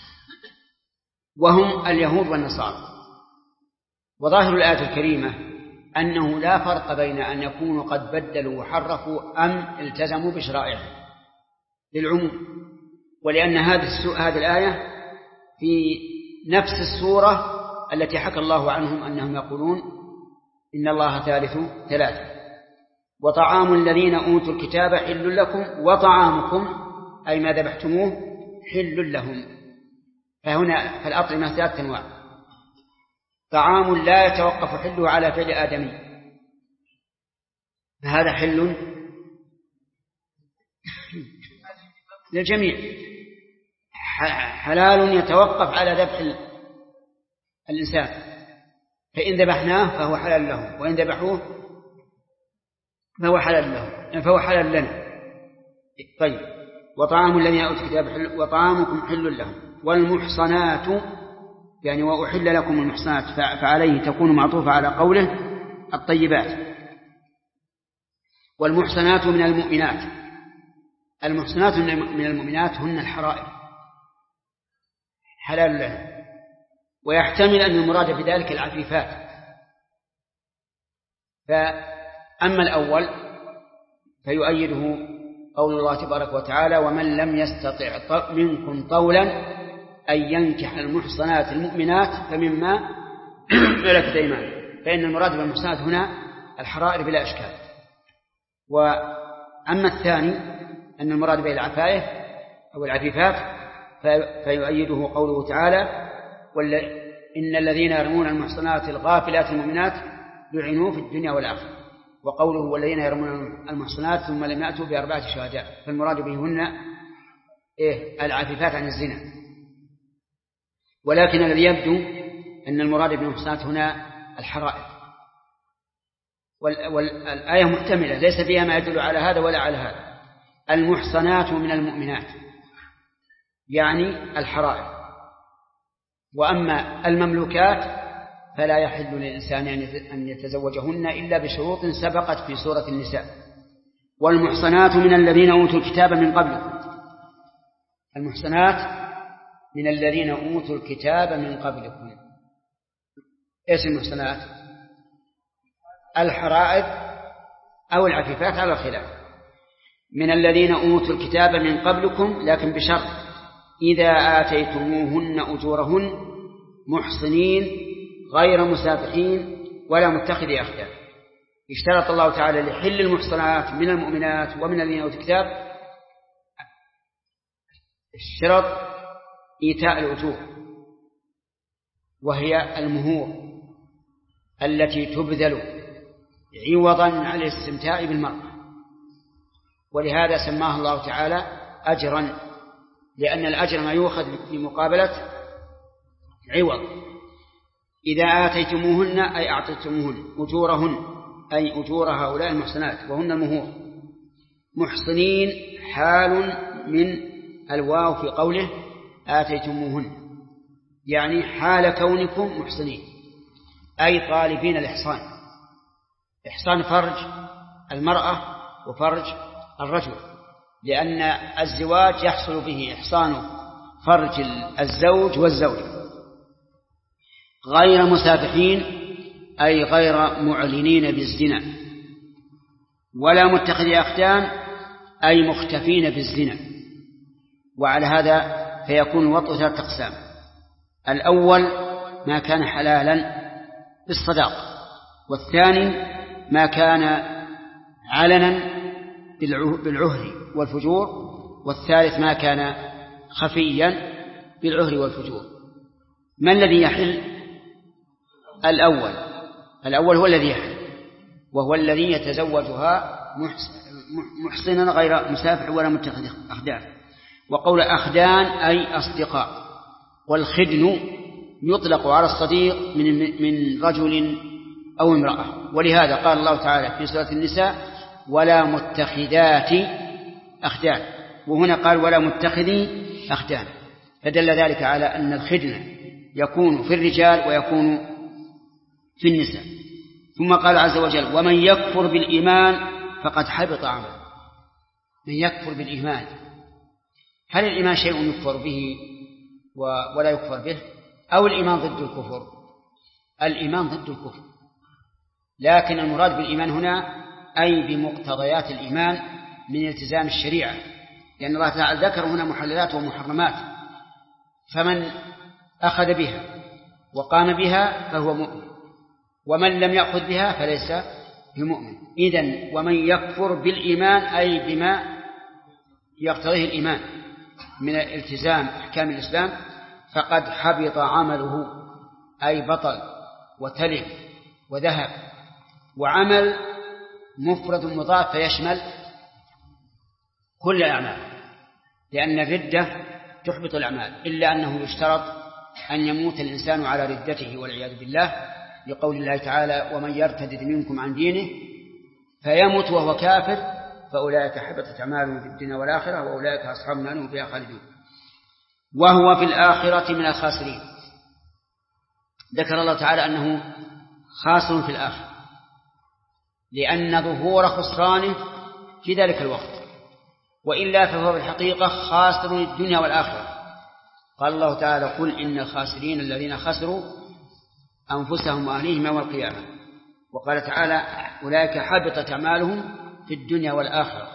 وهم اليهود والنصارى. وظاهر الآية الكريمة أنه لا فرق بين أن يكونوا قد بدلوا وحرفوا أم التزموا بشرائعه للعموم، ولأن هذه الآية في نفس السورة التي حكى الله عنهم أنهم يقولون إن الله ثالث ثلاثة. وطعام الذين أوتوا الكتاب حل لكم وطعامكم أي ما ذبحتموه حل لهم. فهنا فالأطعمة ثلاثة أنواع: طعام لا يتوقف حله على فعل آدمي فهذا حل للجميع، حلال يتوقف على ذبح الإنسان، فإن ذبحناه فهو حلال له، وإن ذبحوه فهو حلال لنا. طيب وطعام الذين أوتوا الكتاب حل وطعامكم حل لهم. والمحصنات يعني وأحل لكم المحصنات فعليه تكون معطوفة على قوله الطيبات. والمحصنات من المؤمنات، المحصنات من المؤمنات هن الحرائر حلال لنا. ويحتمل أن المراد بذلك العفيفات. فأما الأول فيؤيده قول الله تبارك وتعالى ومن لم يستطع منكم طولا أن ينكح المحصنات المؤمنات فمما ملكت أيمانكم، فإن المراد بالمحصنات هنا الحرائر بلا إشكال. وأما الثاني أن المراد به العفائف أو العفيفات فيؤيده قوله تعالى إن الذين يرمون المحصنات الغافلات المؤمنات لعنوا في الدنيا والآخرة. وقوله والذين يرمون المحصنات ثم لم يأتوا بأربعة شهداء، فالمراد بهن العفيفات عن الزنا. ولكن الذي يبدو أن المراد بالمحصنات هنا الحرائر، والآية محتملة ليس فيها ما يدل على هذا ولا على هذا. المحصنات من المؤمنات يعني الحرائر. وأما المملوكات فلا يحل للإنسان أن يتزوجهن إلا بشروط سبقت في سورة النساء. والمحصنات من الذين أوتوا الكتاب من قبلكم. المحصنات من الذين أوتوا الكتاب من قبلكم. إيش المحصنات؟ الحرائر أو العفيفات على الخلاف. من الذين أوتوا الكتاب من قبلكم، لكن بشرط إذا آتيتموهن أجورهن محصنين غير مسافحين ولا متخذي أخدان. اشترط الله تعالى لحل المحصنات من المؤمنات ومن الذين أوتوا الكتاب الشرط إيتاء الأجور، وهي المهور التي تبذل عوضا عن الاستمتاع بالمرأة، ولهذا سماه الله تعالى أجرا، لأن الأجر ما يؤخذ بمقابلة عوض. إذا آتيتموهن أي أعطيتموهن أجورهن، أي أجور هؤلاء المحصنات وهن المهور. محصنين حال من الواو في قوله آتيتموهن، يعني حال كونكم محصنين، أي طالبين الإحصان. إحصان فرج المرأة وفرج الرجل، لأن الزواج يحصل به إحصان فرج الزوج والزوجة. غير مسافحين أي غير معلنين بالزنا، ولا متخذي أخدان أي مختفين بالزنا. وعلى هذا فيكون الوطء 3 أقسام. الأول ما كان حلالا بالصداق، والثاني ما كان علنا بالعهر والفجور، والثالث ما كان خفيا بالعهر والفجور. ما الذي يحل؟ الأول هو الذي يحل، وهو الذي يتزوجها محصنا غير مسافح ولا متخذ أخدان. وقول أخدان أي أصدقاء، والخدن يطلق على الصديق من رجل أو امرأة. ولهذا قال الله تعالى في سورة النساء ولا متخذات أخدان، وهنا قال ولا متخذي أخدان، فدل ذلك على أن الخدن يكون في الرجال ويكون في النساء. ثم قال عز وجل ومن يكفر بالإيمان فقد حبط عمله. من يكفر بالإيمان، هل الإيمان شيء يكفر به ولا يكفر به، أو الإيمان ضد الكفر؟ الإيمان ضد الكفر، لكن المراد بالإيمان هنا أي بمقتضيات الإيمان من التزام الشريعة، لأن الله تعالى ذكر هنا محللات ومحرمات، فمن أخذ بها وقام بها فهو مؤمن، ومن لم يأخذ بها فليس بمؤمن. إذن ومن يكفر بالإيمان أي بما يقتضيه الإيمان من التزام أحكام الإسلام فقد حبط عمله، أي بطل وتلف وذهب. وعمل مفرد مضاف فيشمل كل الأعمال، لأن الردة تحبط الأعمال، إلا أنه يشترط أن يموت الإنسان على ردته والعياذ بالله، لقول الله تعالى ومن يرتد منكم عن دينه فيمت وهو كافر فأولئك حبطت أعمالهم في الدنيا والآخرة وأولئك أصحاب النار هم فيها خالدون وهو في الآخرة من الخاسرين. ذكر الله تعالى أنه خاسر في الآخرة لأن ظهور خسرانه في ذلك الوقت، وإلا فهو في الحقيقة خاسر الدنيا والآخرة. قال الله تعالى قل إن الخاسرين الذين خسروا أنفسهم وأهليهم يوم القيامة. وقال تعالى أولئك حبطت أعمالهم في الدنيا والآخرة.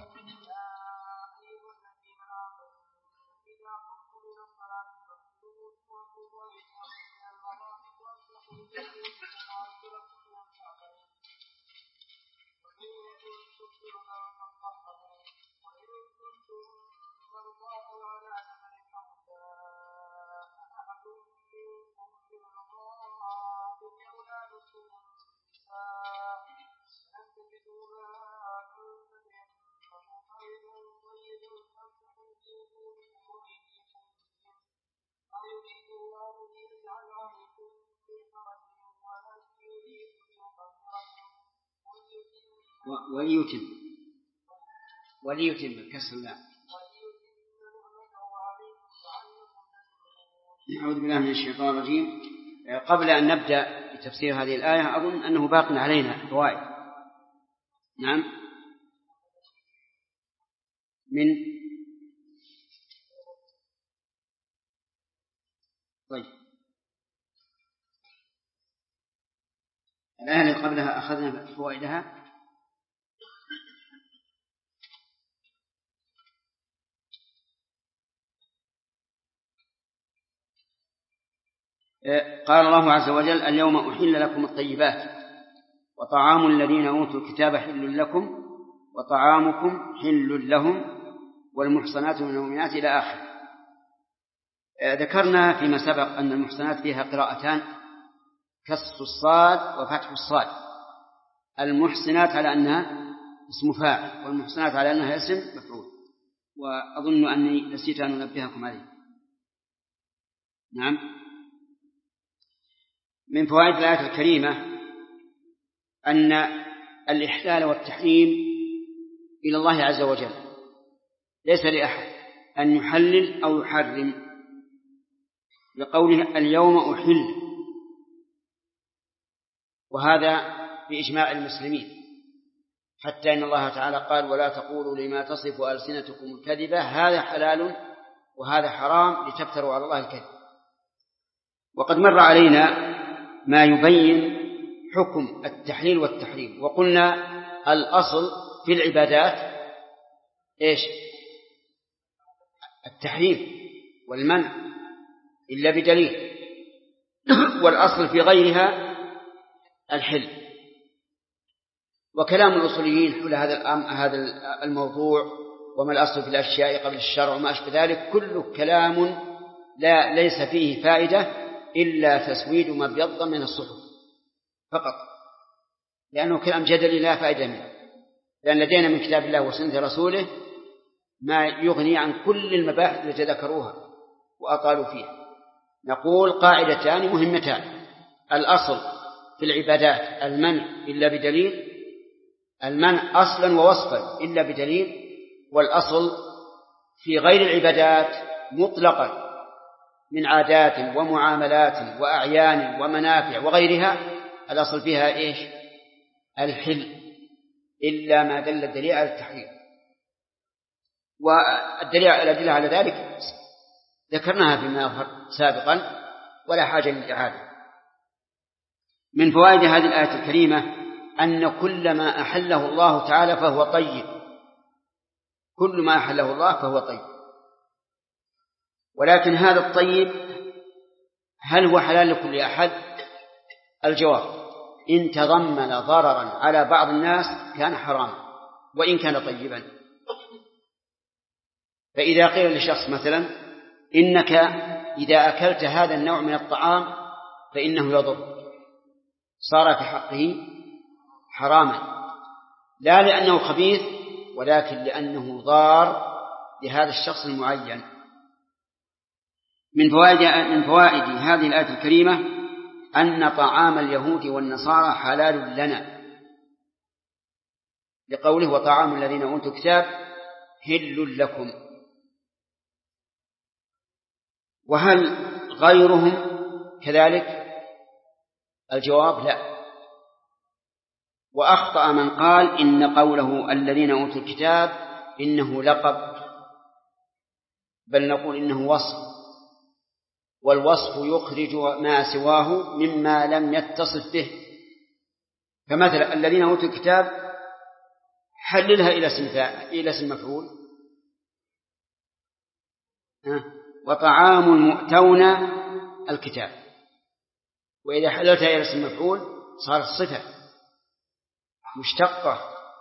وليتم كسر الله. أعوذ بالله من الشيطان الرجيم. قبل أن نبدأ بتفسير هذه الآية أظن أنه باق علينا فوائد. نعم. طيب الآية اللي قبلها أخذنا فوائدها. قال الله عز وجل: اليوم أحل لكم الطيبات وطعام الذين أوتوا الكتاب حل لكم وطعامكم حل لهم والمحصنات من المؤمنات إلى آخر. ذكرنا فيما سبق أن المحصنات فيها قراءتان: كسر الصاد وفتح الصاد. المحصنات على أنها اسم فاعل والمحصنات على أنها اسم مفعول، وأظن أني نسيت أن أنبهكم عليه. نعم. من فوائد الآية الكريمة أن الإحلال والتحريم إلى الله عز وجل، ليس لأحد أن يحلل أو يحرم، لقوله اليوم أحل، وهذا بإجماع المسلمين، حتى إن الله تعالى قال: ولا تقولوا لما تصف ألسنتكم الكذبة هذا حلال وهذا حرام لتفتروا على الله الكذب. وقد مر علينا ما يبين حكم التحليل والتحريم، وقلنا الأصل في العبادات إيش؟ التحريم والمنع إلا بدليل، والأصل في غيرها الحل. وكلام الأصوليين حول هذا الموضوع وما الأصل في الأشياء قبل الشرع وما أشبه ذلك كله كلام ليس فيه فائدة إلا تسويد ما ابيض من الصحف فقط، لأنه كلام جدلي لا فائدة منه، لأن لدينا من كتاب الله وسنة رسوله ما يغني عن كل المباحث التي ذكروها وأطالوا فيها. نقول قاعدتان مهمتان: الأصل في العبادات المنع إلا بدليل، المنع أصلا ووصفا إلا بدليل، والأصل في غير العبادات مطلقا من عادات ومعاملات وأعيان ومنافع وغيرها الأصل فيها إيش؟ الحل، إلا ما دل الدليل على التحريم. والأدلة على ذلك ذكرناها فيما أظهر سابقا ولا حاجة للإعادة. من فوائد هذه الآية الكريمة أن كل ما أحله الله تعالى فهو طيب، كل ما أحله الله فهو طيب، ولكن هذا الطيب هل هو حلال لكل أحد؟ الجواب: إن تضمن ضررا على بعض الناس كان حراما وإن كان طيبا. فإذا قيل لشخص مثلا: إنك إذا أكلت هذا النوع من الطعام فإنه يضر، صار في حقه حراما، لا لأنه خبيث ولكن لأنه ضار لهذا الشخص المعين. من فوائد هذه الآية الكريمة أن طعام اليهود والنصارى حلال لنا، لقوله: وطعام الذين أوتوا الكتاب حل لكم. وهل غيرهم كذلك؟ الجواب: لا. وأخطأ من قال إن قوله الذين أوتوا الكتاب إنه لقب، بل نقول إنه وصف، والوصف يخرج ما سواه مما لم يتصف به. فمثلا الذين أوتوا الكتاب حللها إلى اسم مفعول، وطعام المؤتون الكتاب، وإذا حللتها إلى اسم مفعول صارت صفة مشتقة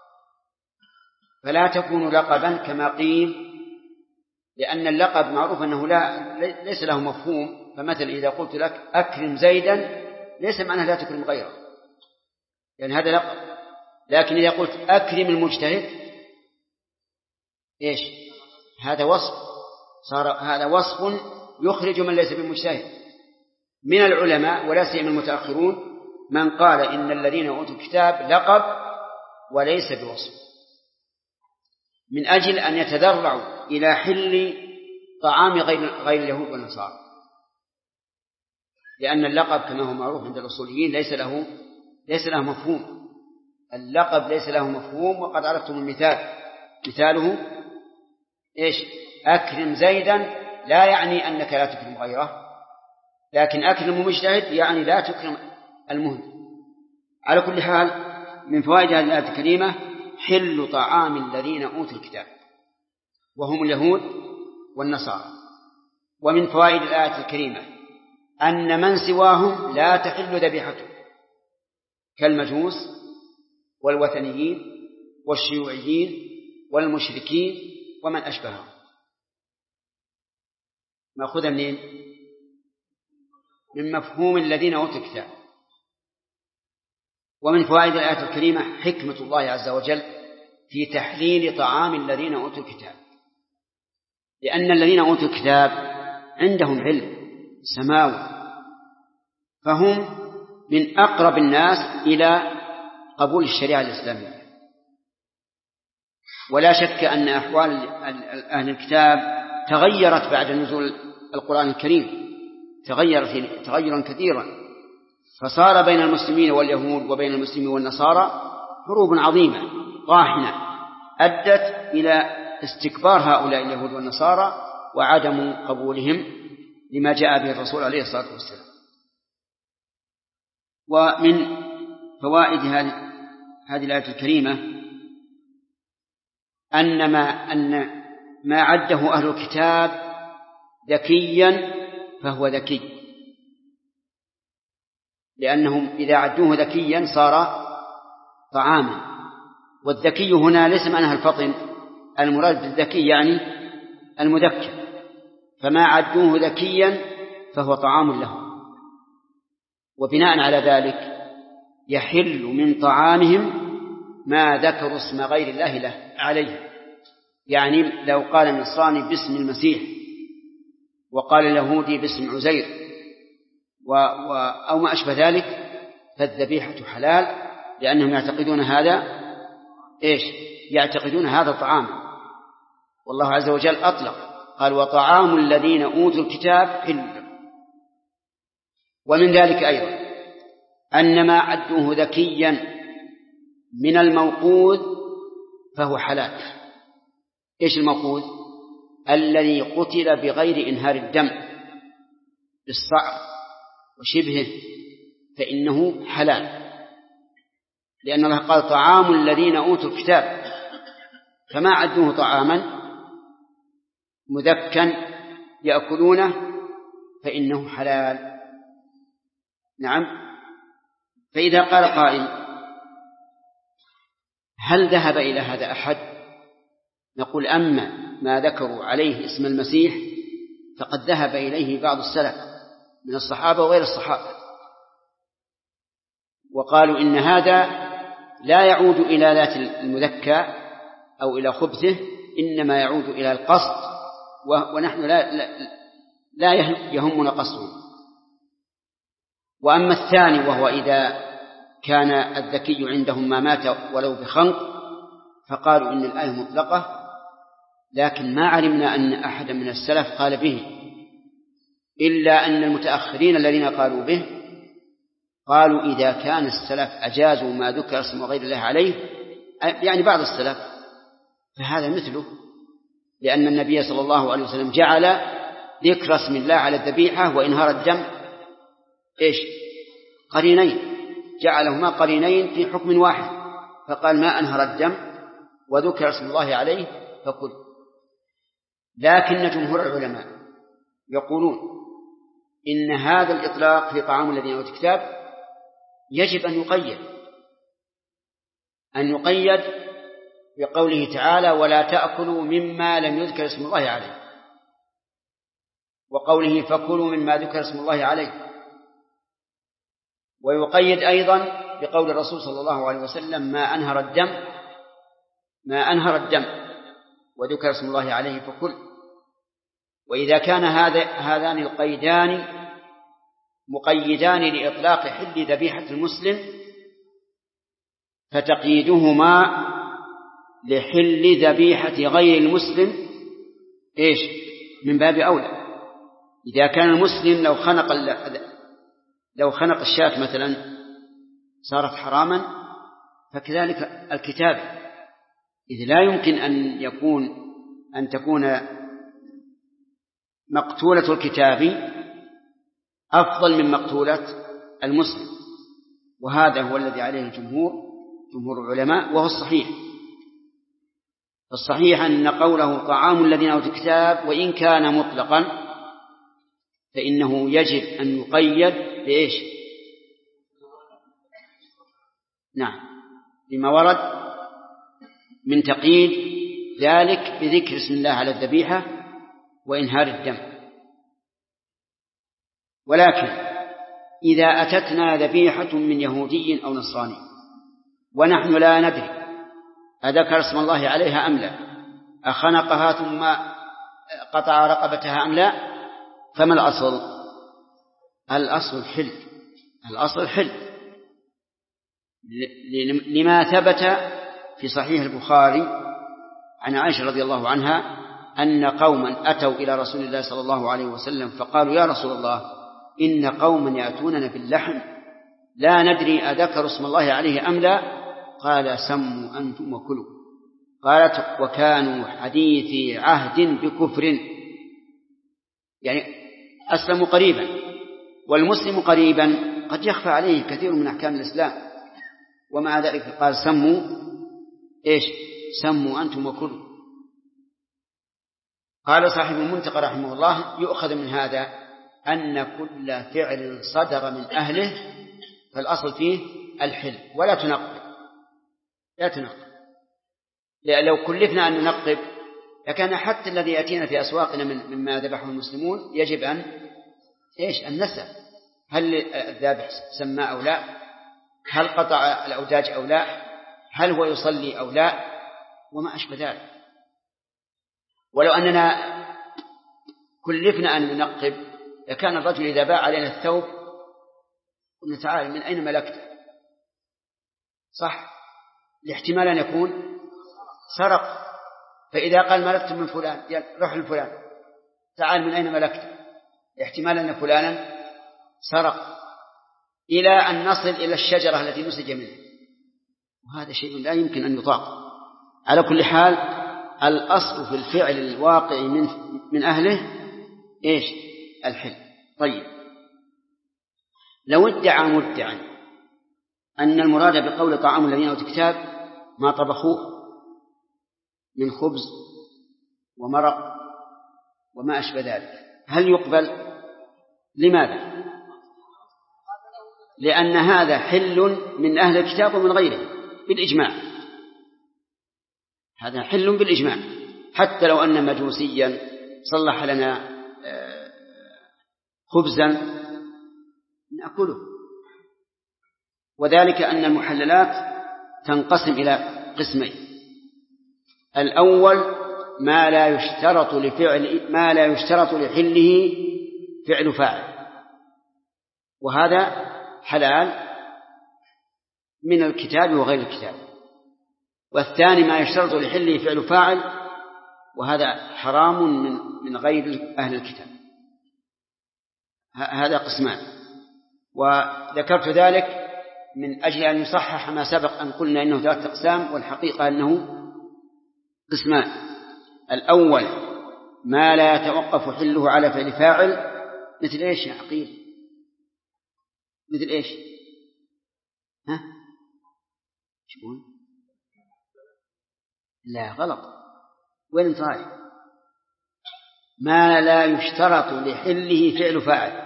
فلا تكون لقبا كما قيل، لأن اللقب معروف أنه ليس له مفهوم. فمثل إذا قلت لك أكرم زيدا ليس معناه لا تكرم غيره، يعني هذا لقب. لكن إذا قلت أكرم المجتهد إيش؟ هذا وصف، صار هذا وصف يخرج من ليس بمجتهد. من العلماء ولا سيما المتأخرون من قال إن الذين أوتوا الكتاب لقب وليس بوصف، من أجل أن يتذرعوا إلى حل طعام غير اليهود والنصارى، لأن اللقب كما هو معروف عند الأصوليين ليس له مفهوم. اللقب ليس له مفهوم. وقد عرفتم المثال، مثاله إيش؟ أكرم زيدا لا يعني أنك لا تكرم غيره، لكن أكرم مجتهد يعني لا تكرم المهد. على كل حال، من فوائد هذه الآية الكريمة حل طعام الذين أوتوا الكتاب وهم اليهود والنصارى. ومن فوائد الآية الكريمة أن من سواهم لا تحل ذبيحته، كالمجوس والوثنيين والشيوعيين والمشركين ومن أشبههم. مأخوذا منين؟ من مفهوم الذين أوتوا الكتاب. ومن فوائد الآية الكريمة حكمة الله عز وجل في تحليل طعام الذين أوتوا الكتاب، لأن الذين أوتوا الكتاب عندهم علم سماوي، فهم من أقرب الناس إلى قبول الشريعة الإسلامية. ولا شك أن أحوال أهل الكتاب تغيرت بعد نزول القرآن الكريم، تغيرت تغيرا كثيرا، فصار بين المسلمين واليهود وبين المسلمين والنصارى حروب عظيمة طاحنة أدت إلى استكبار هؤلاء اليهود والنصارى وعدم قبولهم لما جاء به الرسول عليه الصلاة والسلام. ومن فوائد هذه الآية الكريمة أن ما عده أهل الكتاب ذكيا فهو ذكي، لأنهم إذا عدوه ذكيا صار طعاما. والذكي هنا ليس معناها الفطن، المراد بالذكي يعني المذكر، فما عدوه ذكيا فهو طعام له. وبناء على ذلك يحل من طعامهم ما ذكروا اسم غير الله له عليه. يعني لو قال النصراني باسم المسيح وقال اليهودي باسم عزير أو ما أشبه ذلك فالذبيحة حلال، لأنهم يعتقدون هذا يعتقدون هذا طعام. والله عز وجل أطلق قال وطعام الذين أوتوا الكتاب حل. ومن ذلك أيضا أن ما عدوه ذكيا من الموقوذ فهو حلال. إيش الموقوذ؟ الذي قتل بغير إنهار الدم بالصعق وشبهه فإنه حلال، لأن الله قال طعام الذين أوتوا الكتاب، فما عدوه طعاما مذكا يأكلونه فإنه حلال. نعم. فإذا قال قائل هل ذهب إلى هذا أحد؟ نقول أما ما ذكروا عليه اسم المسيح فقد ذهب إليه بعض السلف من الصحابة وغير الصحابة، وقالوا إن هذا لا يعود إلى ذات المذكى أو إلى خبثه، إنما يعود إلى القصد، ونحن لا يهمنا قصده. وأما الثاني وهو إذا كان الذكي عندهم ما مات ولو بخنق، فقالوا إن الآية مطلقة، لكن ما علمنا أن أحدا من السلف قال به، إلا أن المتأخرين الذين قالوا به قالوا إذا كان السلف أجازوا ما ذكر اسم غير الله عليه، يعني بعض السلف، فهذا مثله، لأن النبي صلى الله عليه وسلم جعل ذكر اسم الله على الذبيحة وإنهار الدم قرينين، جعلهما قرينين في حكم واحد، فقال ما أنهر الدم وذكر اسم الله عليه فكل. لكن جمهور العلماء يقولون إن هذا الإطلاق في طعام الذين أوتوا الكتاب يجب أن يقيد بقوله تعالى ولا تأكلوا مما لم يذكر اسم الله عليه، وقوله فكلوا مما ذكر اسم الله عليه، ويقيد أيضا بقول الرسول صلى الله عليه وسلم ما أنهر الدم وذكر اسم الله عليه فكل. وإذا كان هذان القيدان مقيدان لإطلاق حل ذبيحة المسلم، فتقييدهما لحل ذبيحة غير المسلم من باب أولى. إذا كان المسلم لو خنق لو خنق الشاة مثلا صارت حراما، فكذلك الكتاب، إذ لا يمكن أن تكون مقتولة الكتاب أفضل من مقتولة المسلم، وهذا هو الذي عليه جمهور العلماء، وهو الصحيح أن قوله طعام الذين أوتوا الكتاب وإن كان مطلقا فإنه يجب أن يقيد بإيش؟ نعم، بما ورد من تقييد ذلك بذكر اسم الله على الذبيحة وإنهار الدم. ولكن إذا أتتنا ذبيحة من يهودي أو نصراني ونحن لا ندري أذكر اسم الله عليها أم لا، أخنقها ثم قطع رقبتها أم لا، فما الأصل؟ الأصل الحل لما ثبت في صحيح البخاري عن عائشة رضي الله عنها أن قوما أتوا إلى رسول الله صلى الله عليه وسلم فقالوا: يا رسول الله، إن قوما يأتوننا باللحم لا ندري أذكر اسم الله عليه أم لا. قال: سموا أنتم وكلوا. قالت: وكانوا حديثي عهد بكفر، يعني أسلموا قريبا، والمسلم قريبا قد يخفى عليه كثير من أحكام الإسلام، ومع ذلك قال: سموا أنتم وكلوا. قال صاحب المنتقى رحمه الله: يؤخذ من هذا أن كل فعل صدر من أهله فالأصل فيه الحل ولا تنقب. لو كلفنا أن ننقب لكان حتى الذي يأتينا في أسواقنا مما ذبحه المسلمون يجب أن نسأل: هل الذابح سمى أو لا؟ هل قطع الأوداج أو لا؟ هل هو يصلي أو لا؟ وما أشبه ذلك. ولو أننا كلفنا أن ننقب لكان الرجل إذا باع علينا الثوب قلنا: تعال، من أين ملكته؟ صح، الاحتمال أن يكون سرق. فإذا قال: ملكت من فلان، روح لفلان، تعال، من أين ملكته؟ احتمال أن فلانا سرق، إلى أن نصل إلى الشجرة التي نسج منها، وهذا شيء لا يمكن أن يطاق. على كل حال الأصل في الفعل الواقع من أهله الحل. طيب، لو ادعى مدعي أن المراد بقول طعام الذين أوتوا الكتاب ما طبخوه من خبز ومرق وما أشبه ذلك، هل يقبل؟ لماذا؟ لأن هذا حل من أهل الكتاب ومن غيره بالإجماع، هذا حل بالإجماع، حتى لو أن مجوسيا صلح لنا خبزا نأكله. وذلك أن المحللات تنقسم إلى قسمين: الأول ما لا يشترط لحله فعل فاعل، وهذا حلال من الكتاب وغير الكتاب. والثاني ما يشترط لحله فعل فاعل، وهذا حرام من غير أهل الكتاب. هذا قسمان، وذكرت ذلك من أجل أن يصحح ما سبق أن قلنا إنه 3 أقسام، والحقيقة أنه قسمان: الأول ما لا يتوقف حله على فعل فاعل، مثل إيش يا عقيل؟ مثل إيش؟ شكون؟ لا، غلط، وين انت رايح؟ ما لا يشترط لحله فعل فاعل.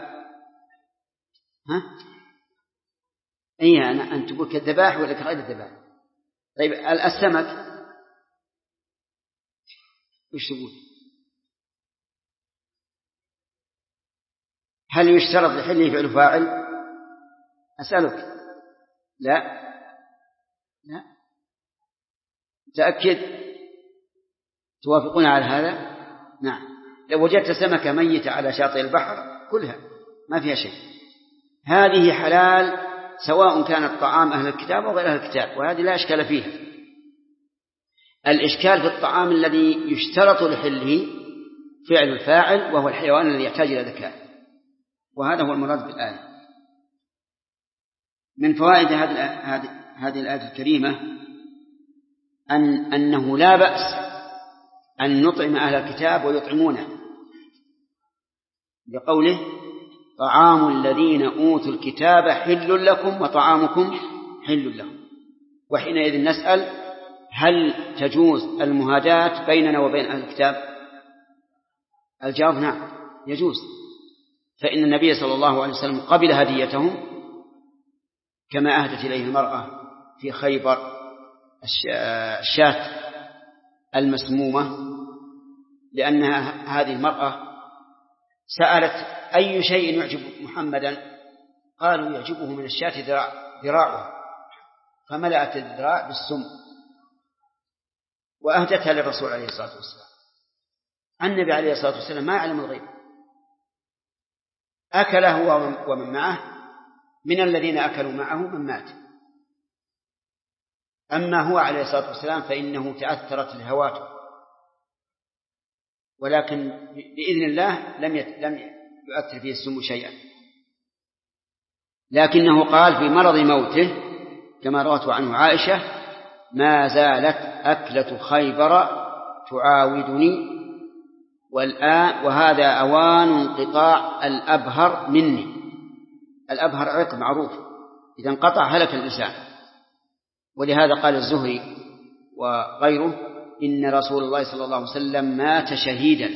أنت تقول كالذبائح ولا كغير الذبائح؟ طيب، السمك إيش تقول؟ هل يشترط لحله فعل فاعل؟ أسألك. لا، تأكد توافقون على هذا؟ نعم. لو وجدت سمكة ميتة على شاطئ البحر كلها ما فيها شيء، هذه حلال سواء كانت طعام أهل الكتاب أو غير أهل الكتاب، وهذه لا إشكال فيها. الإشكال في الطعام الذي يشترط لحله فعل الفاعل، وهو الحيوان الذي يحتاج إلى ذكاء، وهذا هو المراد بالآية. من فوائد هذه الآية الكريمة أنه لا بأس أن نطعم أهل الكتاب ويطعمونه، لقوله طعام الذين أوتوا الكتاب حل لكم وطعامكم حل لهم. وحينئذ نسأل: هل تجوز المهاداة بيننا وبين أهل الكتاب؟ الجواب نعم، يجوز، فإن النبي صلى الله عليه وسلم قبل هديتهم كما أهدت إليه المرأة في خيبر الشاة المسمومة، لأنها هذه المرأة سألت: أي شيء يعجب محمدا؟ قالوا: يعجبه من الشاة ذراعه، فملأت الذراع بالسم وأهدتها للرسول عليه الصلاة والسلام. النبي عليه الصلاة والسلام ما يعلم الغيب، أكل هو ومن معه، من الذين أكلوا معه من مات. أما هو عليه الصلاة والسلام فإنه تأثرت الهواته، ولكن بإذن الله لم يؤثر فيه السم شيئا، لكنه قال في مرض موته كما روته عنه عائشة: ما زالت أكلة خيبر تعاودني والآن وهذا أوان انقطاع الأبهر مني. الأبهر عرق معروف، إذا انقطع هلك الإنسان. ولهذا قال الزهري وغيره: إن رسول الله صلى الله عليه وسلم مات شهيدا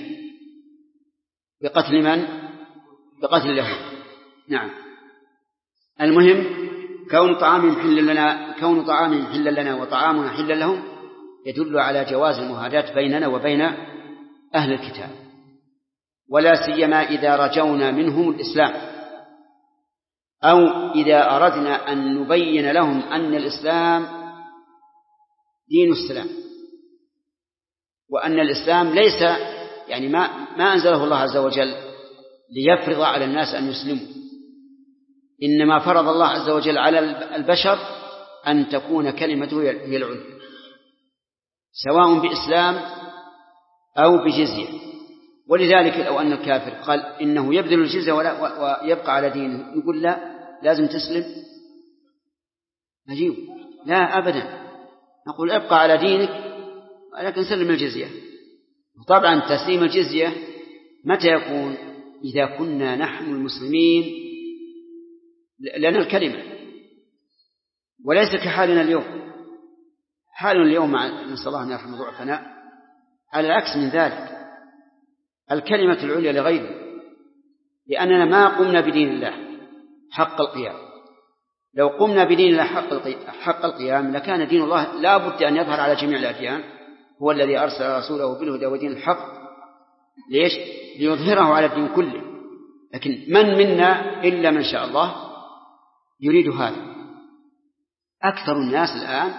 بقتل من؟ بقتل اليهود. نعم. المهم كون طعامهم حلا لنا وطعامنا حلا لهم يدل على جواز المهاداة بيننا وبين أهل الكتاب، ولا سيما إذا رجونا منهم الإسلام، أو إذا أردنا أن نبين لهم أن الإسلام دين السلام، وأن الإسلام ليس يعني ما أنزله الله عز وجل ليفرض على الناس أن يسلموا، إنما فرض الله عز وجل على البشر أن تكون كلمته هي العليا، سواء بإسلام أو بجزية. ولذلك لو أن الكافر قال إنه يبذل الجزية ويبقى على دينه، يقول لا، لازم تسلم، نجيب لا أبدا، نقول ابقى على دينك ولكن سلم الجزية. وطبعا تسليم الجزية متى يكون؟ إذا كنا نحن المسلمين لنا الكلمة، وليس كحالنا اليوم. حالنا اليوم نسأل الله أن يرحم ضعفنا على العكس من ذلك، الكلمة العليا لغيره، لأننا ما قمنا بدين الله حق القيام. لو قمنا بدين الله حق القيام لكان دين الله لا بد أن يظهر على جميع الأديان. هو الذي أرسل رسوله بالهدى ودين الحق، ليش؟ ليظهره على الدين كله. لكن من منا إلا من شاء الله يريد هذا. أكثر الناس الآن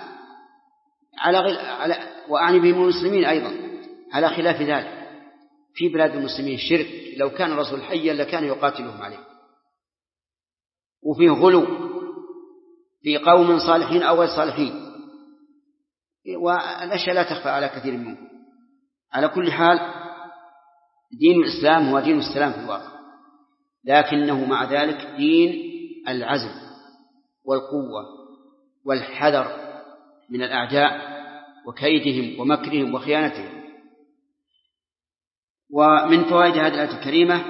وأعني بهم المسلمين أيضا على خلاف ذلك. في بلاد المسلمين شرك، لو كان الرسول حيا لكان يقاتلهم عليه، وفيه غلو في قوم صالحين أو غير صالحين، والأشياء لا تخفى على كثير منهم. على كل حال دين الإسلام هو دين السلام في الواقع، لكنه مع ذلك دين العزم والقوة والحذر من الأعداء وكيدهم ومكرهم وخيانتهم. ومن فوائد هذه الآية الكريمة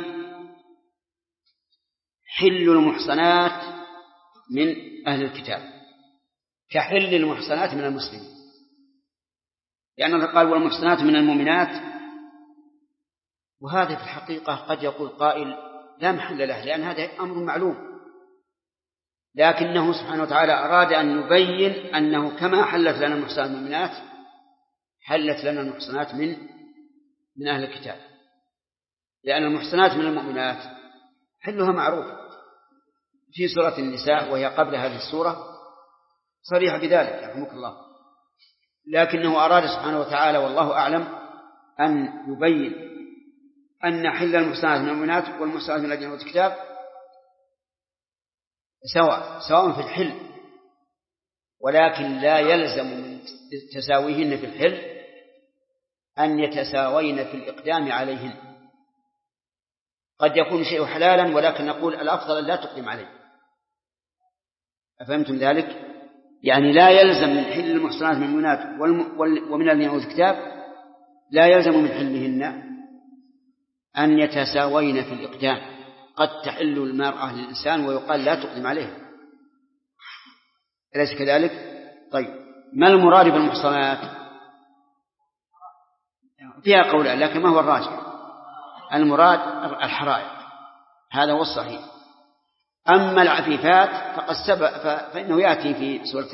حل المحصنات من أهل الكتاب كحل المحصنات من المسلمين، لأنه قال والمحصنات من المؤمنات، وهذا في الحقيقة قد يقول قائل لا محل له، لأن هذا أمر معلوم، لكنه سبحانه وتعالى أراد أن يبين أنه كما حلت لنا المحصنات من المؤمنات حلت لنا المحصنات من أهل الكتاب، لأن المحصنات من المؤمنات حلها معروف في سورة النساء، وهي قبل هذه السورة صريحة بذلك يرحمك الله، لكنه أراد سبحانه وتعالى والله أعلم أن يبين أن حل المحصنات من المؤمنات والمحصنات من الذين أوتوا الكتاب سواء في الحل، ولكن لا يلزم من تساويهن في الحل أن يتساوين في الإقدام عليهن. قد يكون شيء حلالا ولكن نقول الأفضل أن لا تقدم عليه، أفهمتم ذلك؟ يعني لا يلزم من حل المحصنات من المؤمنات ومن الذين أوتوا الكتاب لا يلزم من حلهن أن يتساوين في الإقدام. قد تحل المرأة للإنسان ويقال لا تقدم عليها، أليس كذلك؟ طيب، ما المراد بالمحصنات؟ فيها قولان، لكن ما هو الراجح؟ المراد الحرائر، هذا هو الصحيح. أما العفيفات فقد فإنه يأتي في سورة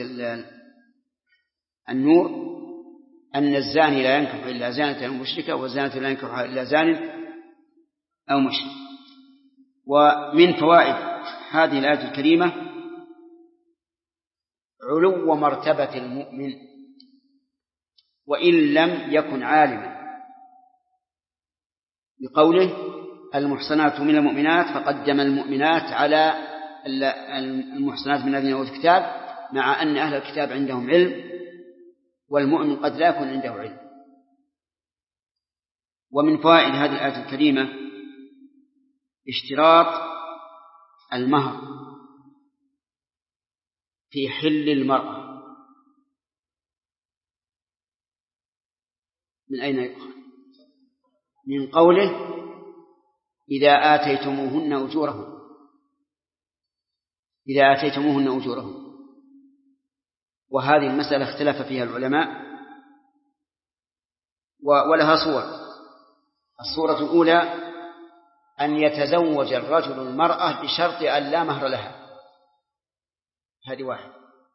النور أن الزاني لا ينكح إلا زانة أو مشركة، والزانة لا ينكحها إلا زان أو مشرك. ومن فوائد هذه الآية الكريمة علو مرتبة المؤمن وإن لم يكن عالما، بقوله المحصنات من المؤمنات، فقدم المؤمنات على المحصنات من الذين أوتوا الكتاب، مع أن أهل الكتاب عندهم علم والمؤمن قد لا يكون عنده علم. ومن فوائد هذه الآية الكريمة اشتراط المهر في حل المرأة. من أين يؤخذ؟ من قوله إذا آتيتموهن أجورهن، إذا آتيتموهن أجورهن. وهذه المسألة اختلف فيها العلماء ولها صور. الصورة الأولى أن يتزوج الرجل المرأة بشرط أن لا مهر لها، هذه واحد،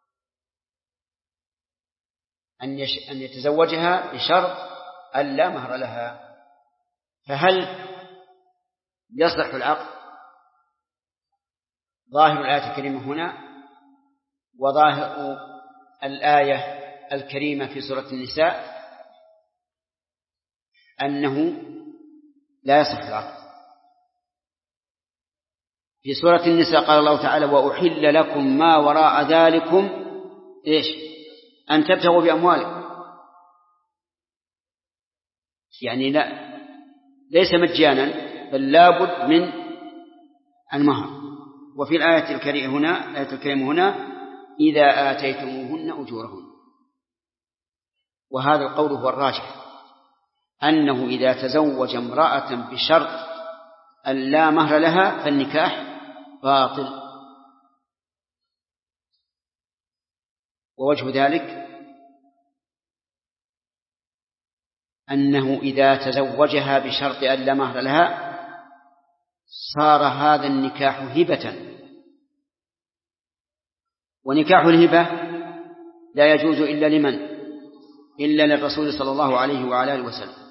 أن يتزوجها بشرط أن لا مهر لها. فهل يصلح العقد؟ ظاهر الآية الكريمة هنا وظاهر الآية الكريمة في سورة النساء أنه لا يصح العقد. في سورة النساء قال الله تعالى وأحل لكم ما وراء ذلكم إيش؟ أن تبتغوا بأموالكم، يعني ليس مجانا بل لابد من المهر. وفي الآية الكريمة هنا إذا آتيتموهن أجورهن. وهذا القول هو الراجح، أنه إذا تزوج امرأة بشرط أن لا مهر لها فالنكاح باطل. ووجه ذلك أنه إذا تزوجها بشرط أن لا مهر لها صار هذا النكاح هبة، ونكاح الهبة لا يجوز إلا لمن؟ إلا للرسول صلى الله عليه وعلى آله وسلم،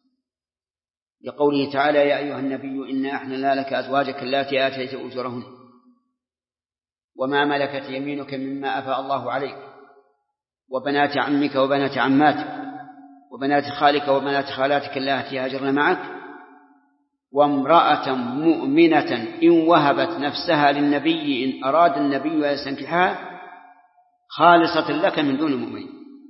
لقوله تعالى يا أيها النبي إنا أحللنا لك أزواجك اللاتي آتيت أجورهن وما ملكت يمينك مما أفاء الله عليك وبنات عمك وبنات عماتك وبنات خالك وبنات خالاتك اللاتي هاجرن معك وامرأة مؤمنة إن وهبت نفسها للنبي إن أراد النبي أن يستنكحها خالصة لك من دون المؤمنين.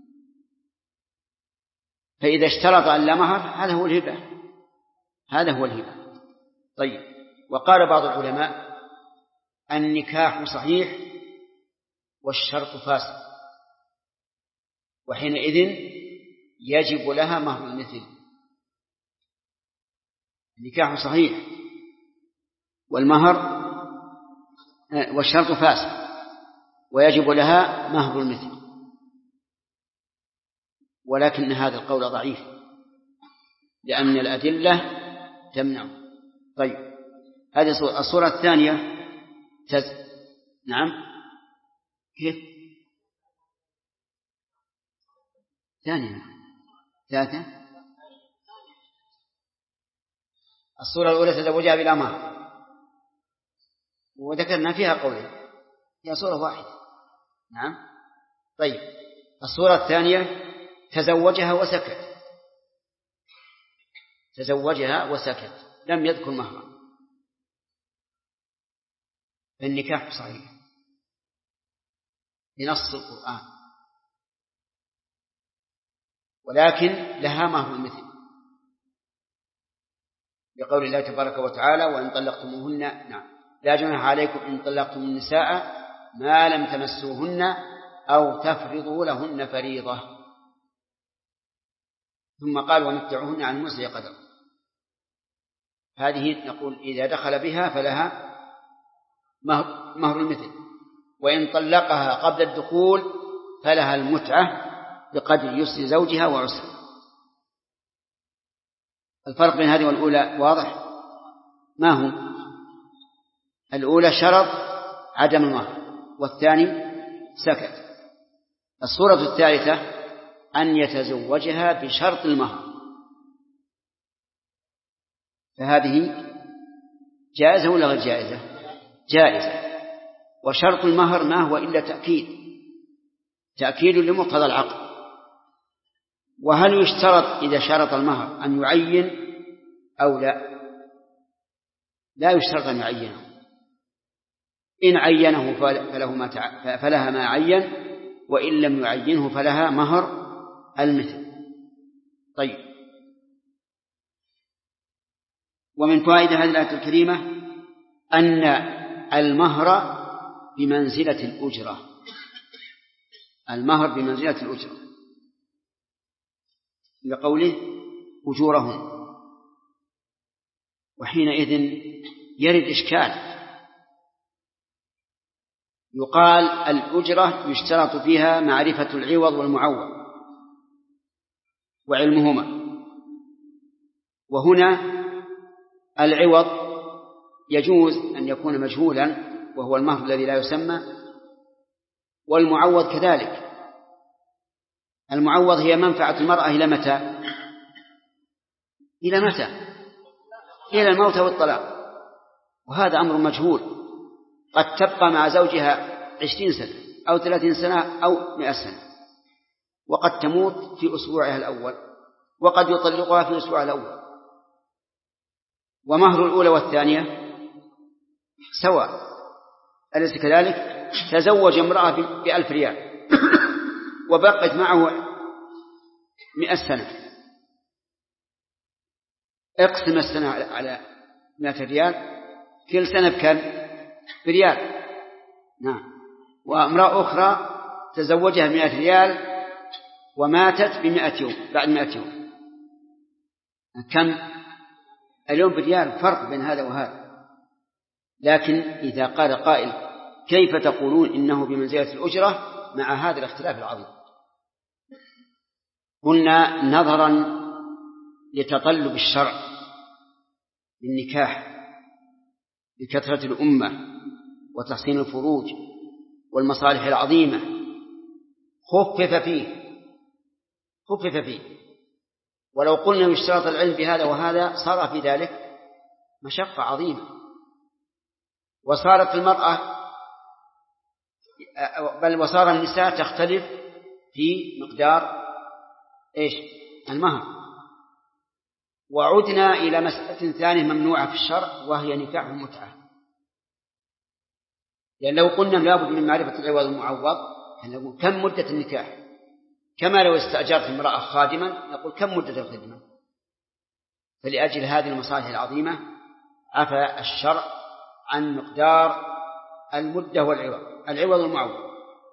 فإذا اشترط أن لا مهر هذا هو الهبة، هذا هو الهبة. طيب، وقال بعض العلماء النكاح صحيح والشرط فاسد، وحينئذ يجب لها مهر المثل. النكاح صحيح والشرط فاسد ويجب لها مهر المثل، ولكن هذا القول ضعيف لأن الأدلة تمنع. طيب، هذه الصورة الثانية نعم، كيف؟ ثانية ثالثة. الصورة الأولى تزوجها بلا مهر وذكرنا فيها قولين، هي صورة واحدة. نعم. طيب، الصورة الثانية تزوجها وسكت لم يذكر مهرا، فالنكاح صحيح بنص القرآن، ولكن لها مهر المثل بقول الله تبارك وتعالى وإن طلقتموهن لا جناح عليكم إن طلقتم النساء ما لم تمسوهن أو تفرضوا لهن فريضة. ثم قال ومتعوهن عن المسع قدر. هذه نقول إذا دخل بها فلها مهر المثل، وإن طلقها قبل الدخول فلها المتعة بقدر يسر زوجها وعسره. الفرق بين هذه والأولى واضح؟ ما هو؟ الأولى شرط عدم المهر، والثاني سكت. الصورة الثالثة أن يتزوجها بشرط المهر، فهذه جائزة ولا غير جائزة؟ جائزة. وشرط المهر ما هو إلا تأكيد لمقتضى العقد. وهل يشترط إذا شرط المهر أن يعين أو لا؟ لا يشترط أن يعينه، إن عينه فلها ما عين، وإن لم يعينه فلها مهر المثل. طيب، ومن فوائد هذه الآية الكريمة أن المهر بمنزلة الأجرة. المهر بمنزلة الأجرة لقوله أجورهم. وحينئذ يرد إشكال، يقال الأجرة يشترط فيها معرفة العوض والمعوض وعلمهما، وهنا العوض يجوز أن يكون مجهولا وهو المهر الذي لا يسمى، والمعوض كذلك. المعوض هي منفعة المرأة إلى متى؟ إلى متى؟ إلى الموت والطلاق، وهذا أمر مجهول. قد تبقى مع زوجها 20 سنة أو 30 سنة أو 100 سنة، وقد تموت في أسبوعها الأول، وقد يطلقها في أسبوعها الأول. ومهر الأولى والثانية سواء، أليس كذلك؟ تزوج امرأة ب1000 ريال وبقت معه 100 سنة، اقسم السنة على 100 ريال، كل سنة بكم؟ بريال. نعم. وامرأة أخرى تزوجها 100 ريال وماتت ب100 يوم، بعد 100 يوم، كم اليوم بريال؟ فرق بين هذا وهذا. لكن إذا قال قائل كيف تقولون إنه بمنزلة الأجرة مع هذا الاختلاف العظيم؟ قلنا نظرا لتطلب الشرع للنكاح بكثرة الأمة وتحسين الفروج والمصالح العظيمة خفف فيه. ولو قلنا يشترط العلم بهذا وهذا صار في ذلك مشقة عظيمة، وصارت المرأة بل وصار النساء تختلف في مقدار المهر. وعدنا إلى مسألة ثانية ممنوعة في الشرع، وهي نكاح المتعة. لأن لو قلنا لابد من معرفة العوض والمعوض نقول كم مدة النكاح، كما لو استأجرت امرأة خادما نقول كم مدة الخدمة. فلأجل هذه المصالح العظيمة عفى الشرع عن مقدار المدة والعوض والمعوض.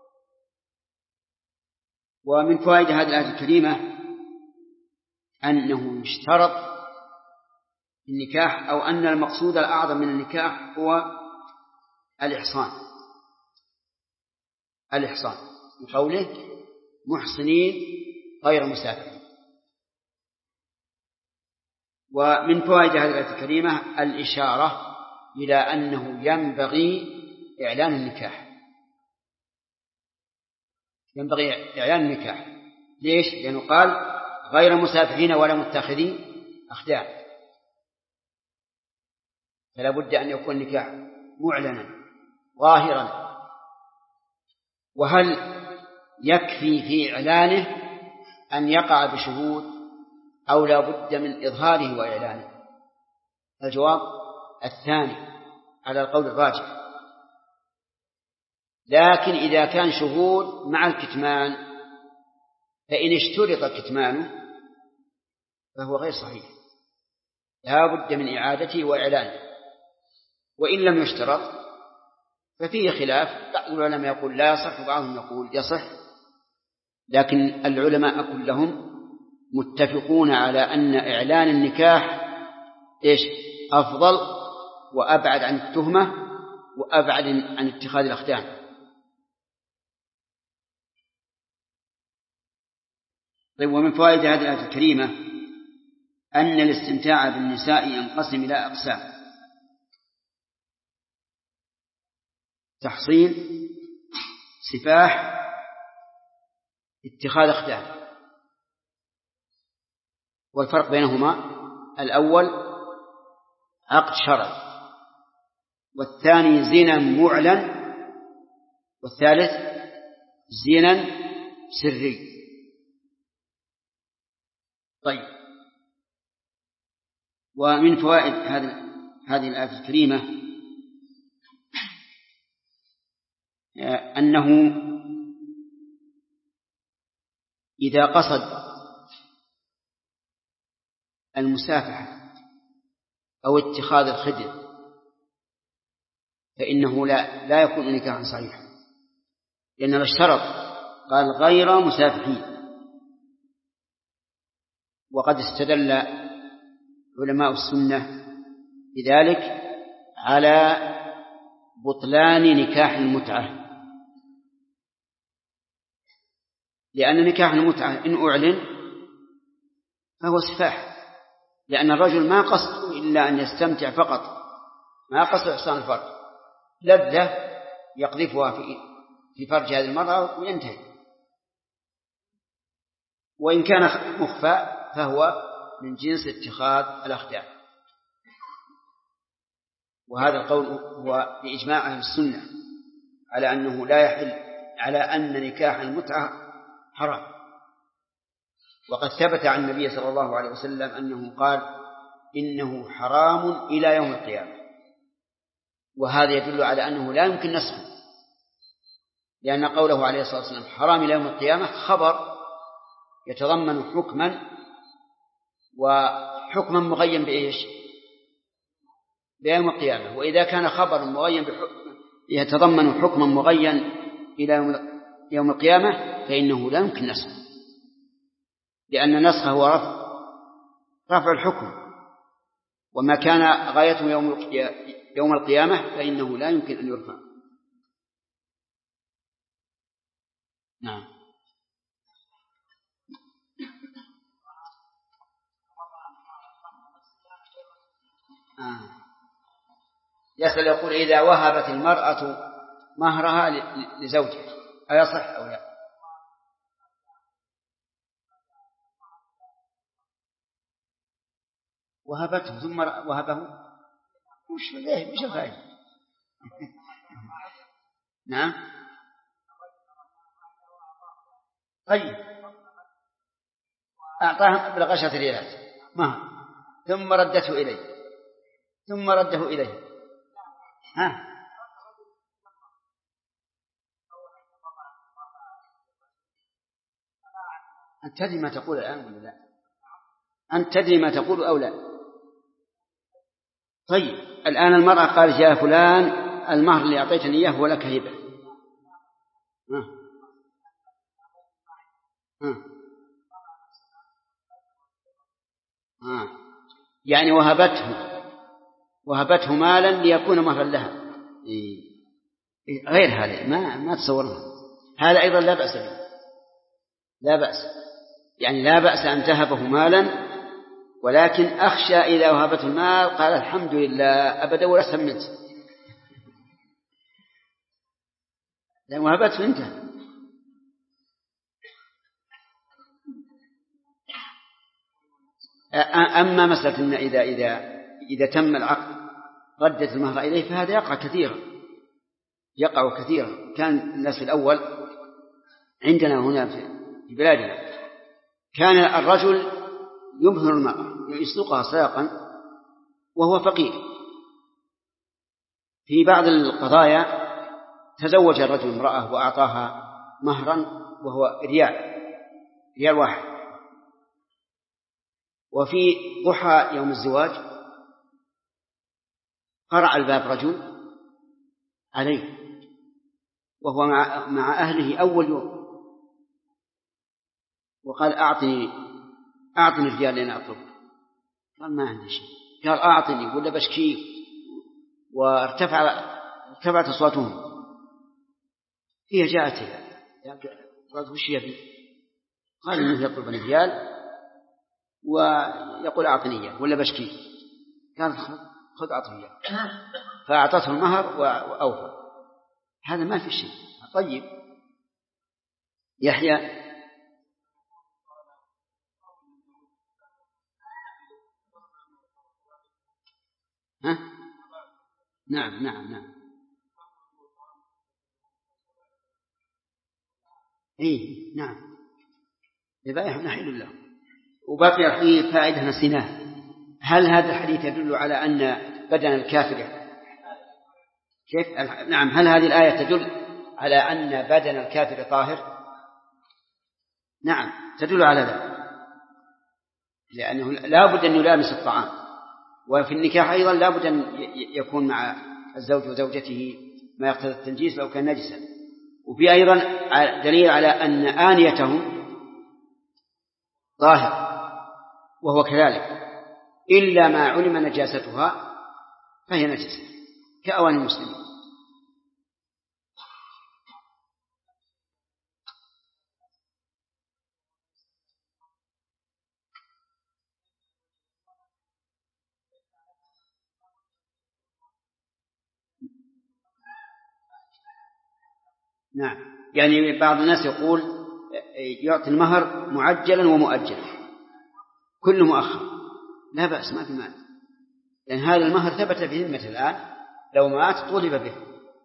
ومن فوائد هذه الآية الكريمة أنه يشترط النكاح، أو أن المقصود الأعظم من النكاح هو الإحصان بقوله محصنين غير مسافرين. ومن فوائد هذه الآية الكريمة الإشارة إلى أنه ينبغي إعلان النكاح. ليش؟ لأنه قال غير مسافرين ولا متخذي أخدان، فلا بد أن يكون النكاح معلنا ظاهرا. وهل يكفي في إعلانه أن يقع بشهود أو لا بد من إظهاره وإعلانه؟ الجواب الثاني على القول الراجح. لكن إذا كان شهود مع الكتمان فإن اشترط كتمانه فهو غير صحيح، لا بد من إعادته وإعلانه. وإن لم يشترط ففيه خلاف، بعض العلماء يقول لا يصح وبعضهم يقول يصح، لكن العلماء كلهم متفقون على أن إعلان النكاح أفضل وأبعد عن التهمة وأبعد عن اتخاذ الأخدان. طيب، ومن فوائد هذه الآية الكريمة أن الاستمتاع بالنساء ينقسم إلى أقسام: تحصين، سفاح، اتخاذ أخدان. والفرق بينهما: الأول عقد شرعي، والثاني زنا معلن، والثالث زنا سري. طيب، ومن فوائد هذه الآية الكريمة أنه إذا قصد المسافحة أو اتخاذ الخدر فإنه لا يكون نكاحا صحيحا، لأنه اشترط، قال غير مسافحين. وقد استدل علماء السنة بذلك على بطلان نكاح المتعة، لأن نكاح المتعة إن أعلن فهو سفاح، لأن الرجل ما قصد إلا أن يستمتع فقط، ما قصد إحصان الفرج، لذة يقذفها في فرج هذه المرأة وينتهي. وإن كان مخفى فهو من جنس اتخاذ الأخدان. وهذا القول هو بإجماع أهل السنة على أنه لا يحل، على أن نكاح المتعة حرام. وقد ثبت عن النبي صلى الله عليه وسلم أنه قال إنه حرام إلى يوم القيامة، وهذا يدل على أنه لا يمكن نسخه، لأن قوله عليه الصلاة والسلام حرام إلى يوم القيامة خبر يتضمن حكما، وحكما مغين بإيش؟ بيوم القيامة. وإذا كان خبر مغين يتضمن حكما مغين إلى يوم القيامة فإنه لا يمكن نسخه، لأن نسخه هو رفع الحكم، وما كان غايته يوم القيامة فإنه لا يمكن أن يرفع. نعم. يسأل يقول إذا وهبت المرأة مهرها لزوجها أيصح أو لا؟ وهبته ثم وهبه وش الفائدة؟ نعم. طيب، أعطاه بالغشة ريالات مهر ثم ردته إليه ها؟ أنت تدري ما تقول الآن ولا لا؟ أنت تدري ما تقول أو لا؟ طيب، الآن المرأة قالت يا فلان المهر اللي أعطيتني إياه هو لك هبة. يعني وهبته مالا ليكون مهرا لها. غير هذا ما تصورها. هذا أيضا لا بأس به، لا بأس، يعني لا بأس أن تهبه مالا، ولكن أخشى إذا وهبته المال قال الحمد لله أبدا ولا سمنت، لأن وهبته انتهى. أما مسألة إن إذا تم العقد ردت المهر إليه فهذا يقع كثيرا. كان الناس في الأول عندنا هنا في بلادنا كان الرجل يمهر المرأة يسلقها ساقا وهو فقير. في بعض القضايا تزوج الرجل امرأة وأعطاها مهرا وهو ريال واحد، وفي ضحى يوم الزواج قرع الباب رجل عليه وهو مع أهله أول يوم، وقال أعطني الرجال لأن أطلب. قال ما عندي شيء. قال أعطني ولا بشكيه، وارتفعت أصواتهم. هي جاءت قالت وش يبي؟ قال إنه يطلب الرجال ويقول أعطني إياه ولا بشكيه. قال خذ أعطني إياه، فأعطته المهر وأوفى. هذا ما في شيء طيب. يحيى ها؟ نعم نعم نعم. إيه نعم، ذبائح نحل له. وبقي فيه فائدة نسيناها. هل هذا الحديث يدل على أن بدن الكافر كيف؟ نعم. هل هذه الآية تدل على أن بدن الكافر طاهر؟ نعم تدل على ذلك، لأنه لا بد أن يلامس الطعام. وفي النكاح أيضا لا بد أن يكون مع الزوج وزوجته ما يقتضي التنجيس لو كان نجسا. وفي أيضا دليل على أن آنيتهم طاهر، وهو كذلك، إلا ما علم نجاستها فهي نجسة كأواني المسلمين. نعم، يعني بعض الناس يقول يعطي المهر معجلا ومؤجلا، كل مؤخر، لا بأس، ما في مانع، لأن هذا المهر ثبت في ذمته الآن، لو مات طولب به.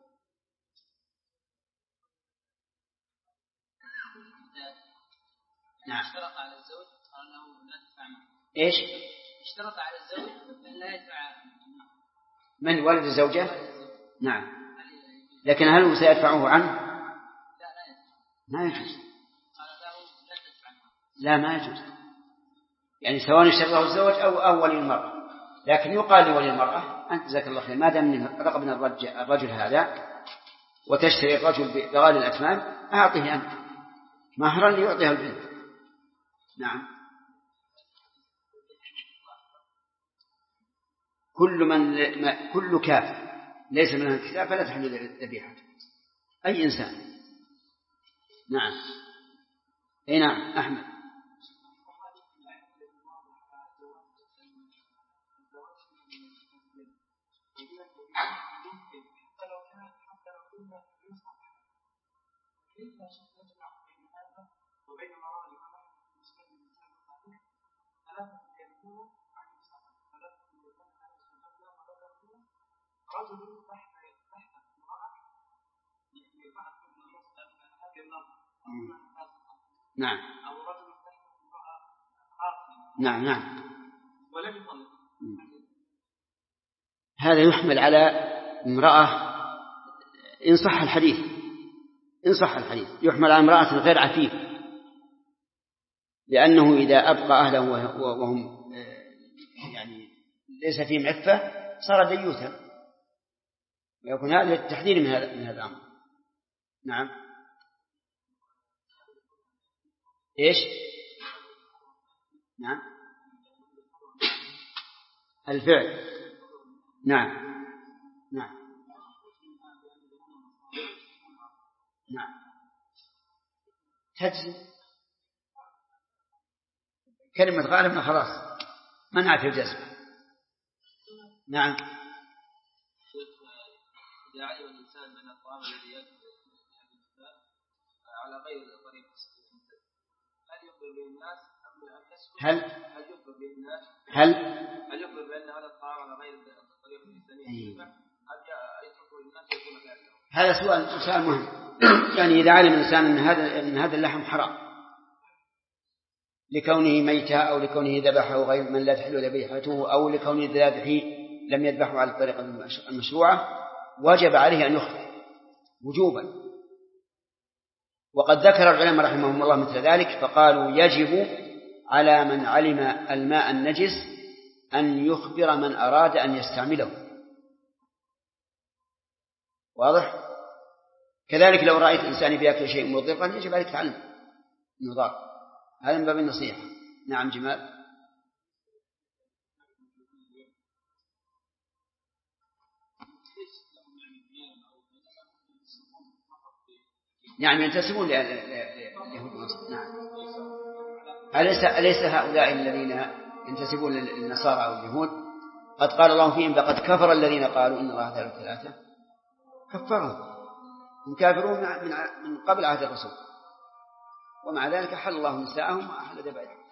نعم. اشترط على الزوج أنه لا تدفع معه. إيش؟ اشترط على الزوج أن لا يدفع من ولد الزوجة؟ نعم. لكن هل هو سيدفعه عنه؟ ما يجوز. لا ما يجوز، يعني سواء اشترطه الزوج أو ولي المرأة. لكن يقال لولي المرأة أنت جزاك الله خير، ما دام رغبنا الرجل هذا وتشتري الرجل بغالي الأثمان، أعطيه أنت مهرا ليعطيها البنت. نعم. كل كافر ليس من الكتاب فلا تحل ذبيحته، أي إنسان. نعم. أي نعم. أحمد. نعم نعم نعم. هذا يحمل على امرأة إن صح الحديث يحمل على امرأة غير عفيف، لأنه إذا أبقى أهله وهم يعني ليس فيهم عفة صار ديوثا، ويكون هذا للتحذير من هذا الأمر. نعم. إيش؟ نعم. الفعل. نعم نعم نعم. تجزي كلمة غالبنا خلاص منعت الجزم. نعم. إذا علم الإنسان من الطعام الذي يأكل على غير طريق هل يخبر به الناس أم يسكت؟ هل يخبر به الناس؟ هل يخبر بأن هذا الطعام على غير الطريق الإنسانية؟ هل يتركه الناس يكون ذلك؟ هذا سؤال مهم. يعني إذا علم الإنسان أن هذا اللحم حرام لكونه ميتة أو لكونه ذبحه غير من لا تحل ذبيحته أو لكونه الذابح لم يذبحه على الطريقة المشروعة، وجب عليه أن يخبر وجوبا. وقد ذكر العلماء رحمهم الله مثل ذلك، فقالوا يجب على من علم الماء النجس أن يخبر من أراد أن يستعمله. واضح؟ كذلك لو رأيت إنسان بيأكل شيء مضرا يجب عليك تعلم أنه ضار، هذا من باب النصيحة. نعم جمال. يعني ينتسبون ليهود النصارى. نعم. أليس هؤلاء الذين ينتسبون للنصارى أو اليهود قد قال الله فيهم لقد كفر الذين قالوا إن الله ثالث ثلاثة؟ كفرهم، هم كافرون من قبل عهد الرسول، ومع ذلك حل الله نساءهم وأحل ذبائحهم.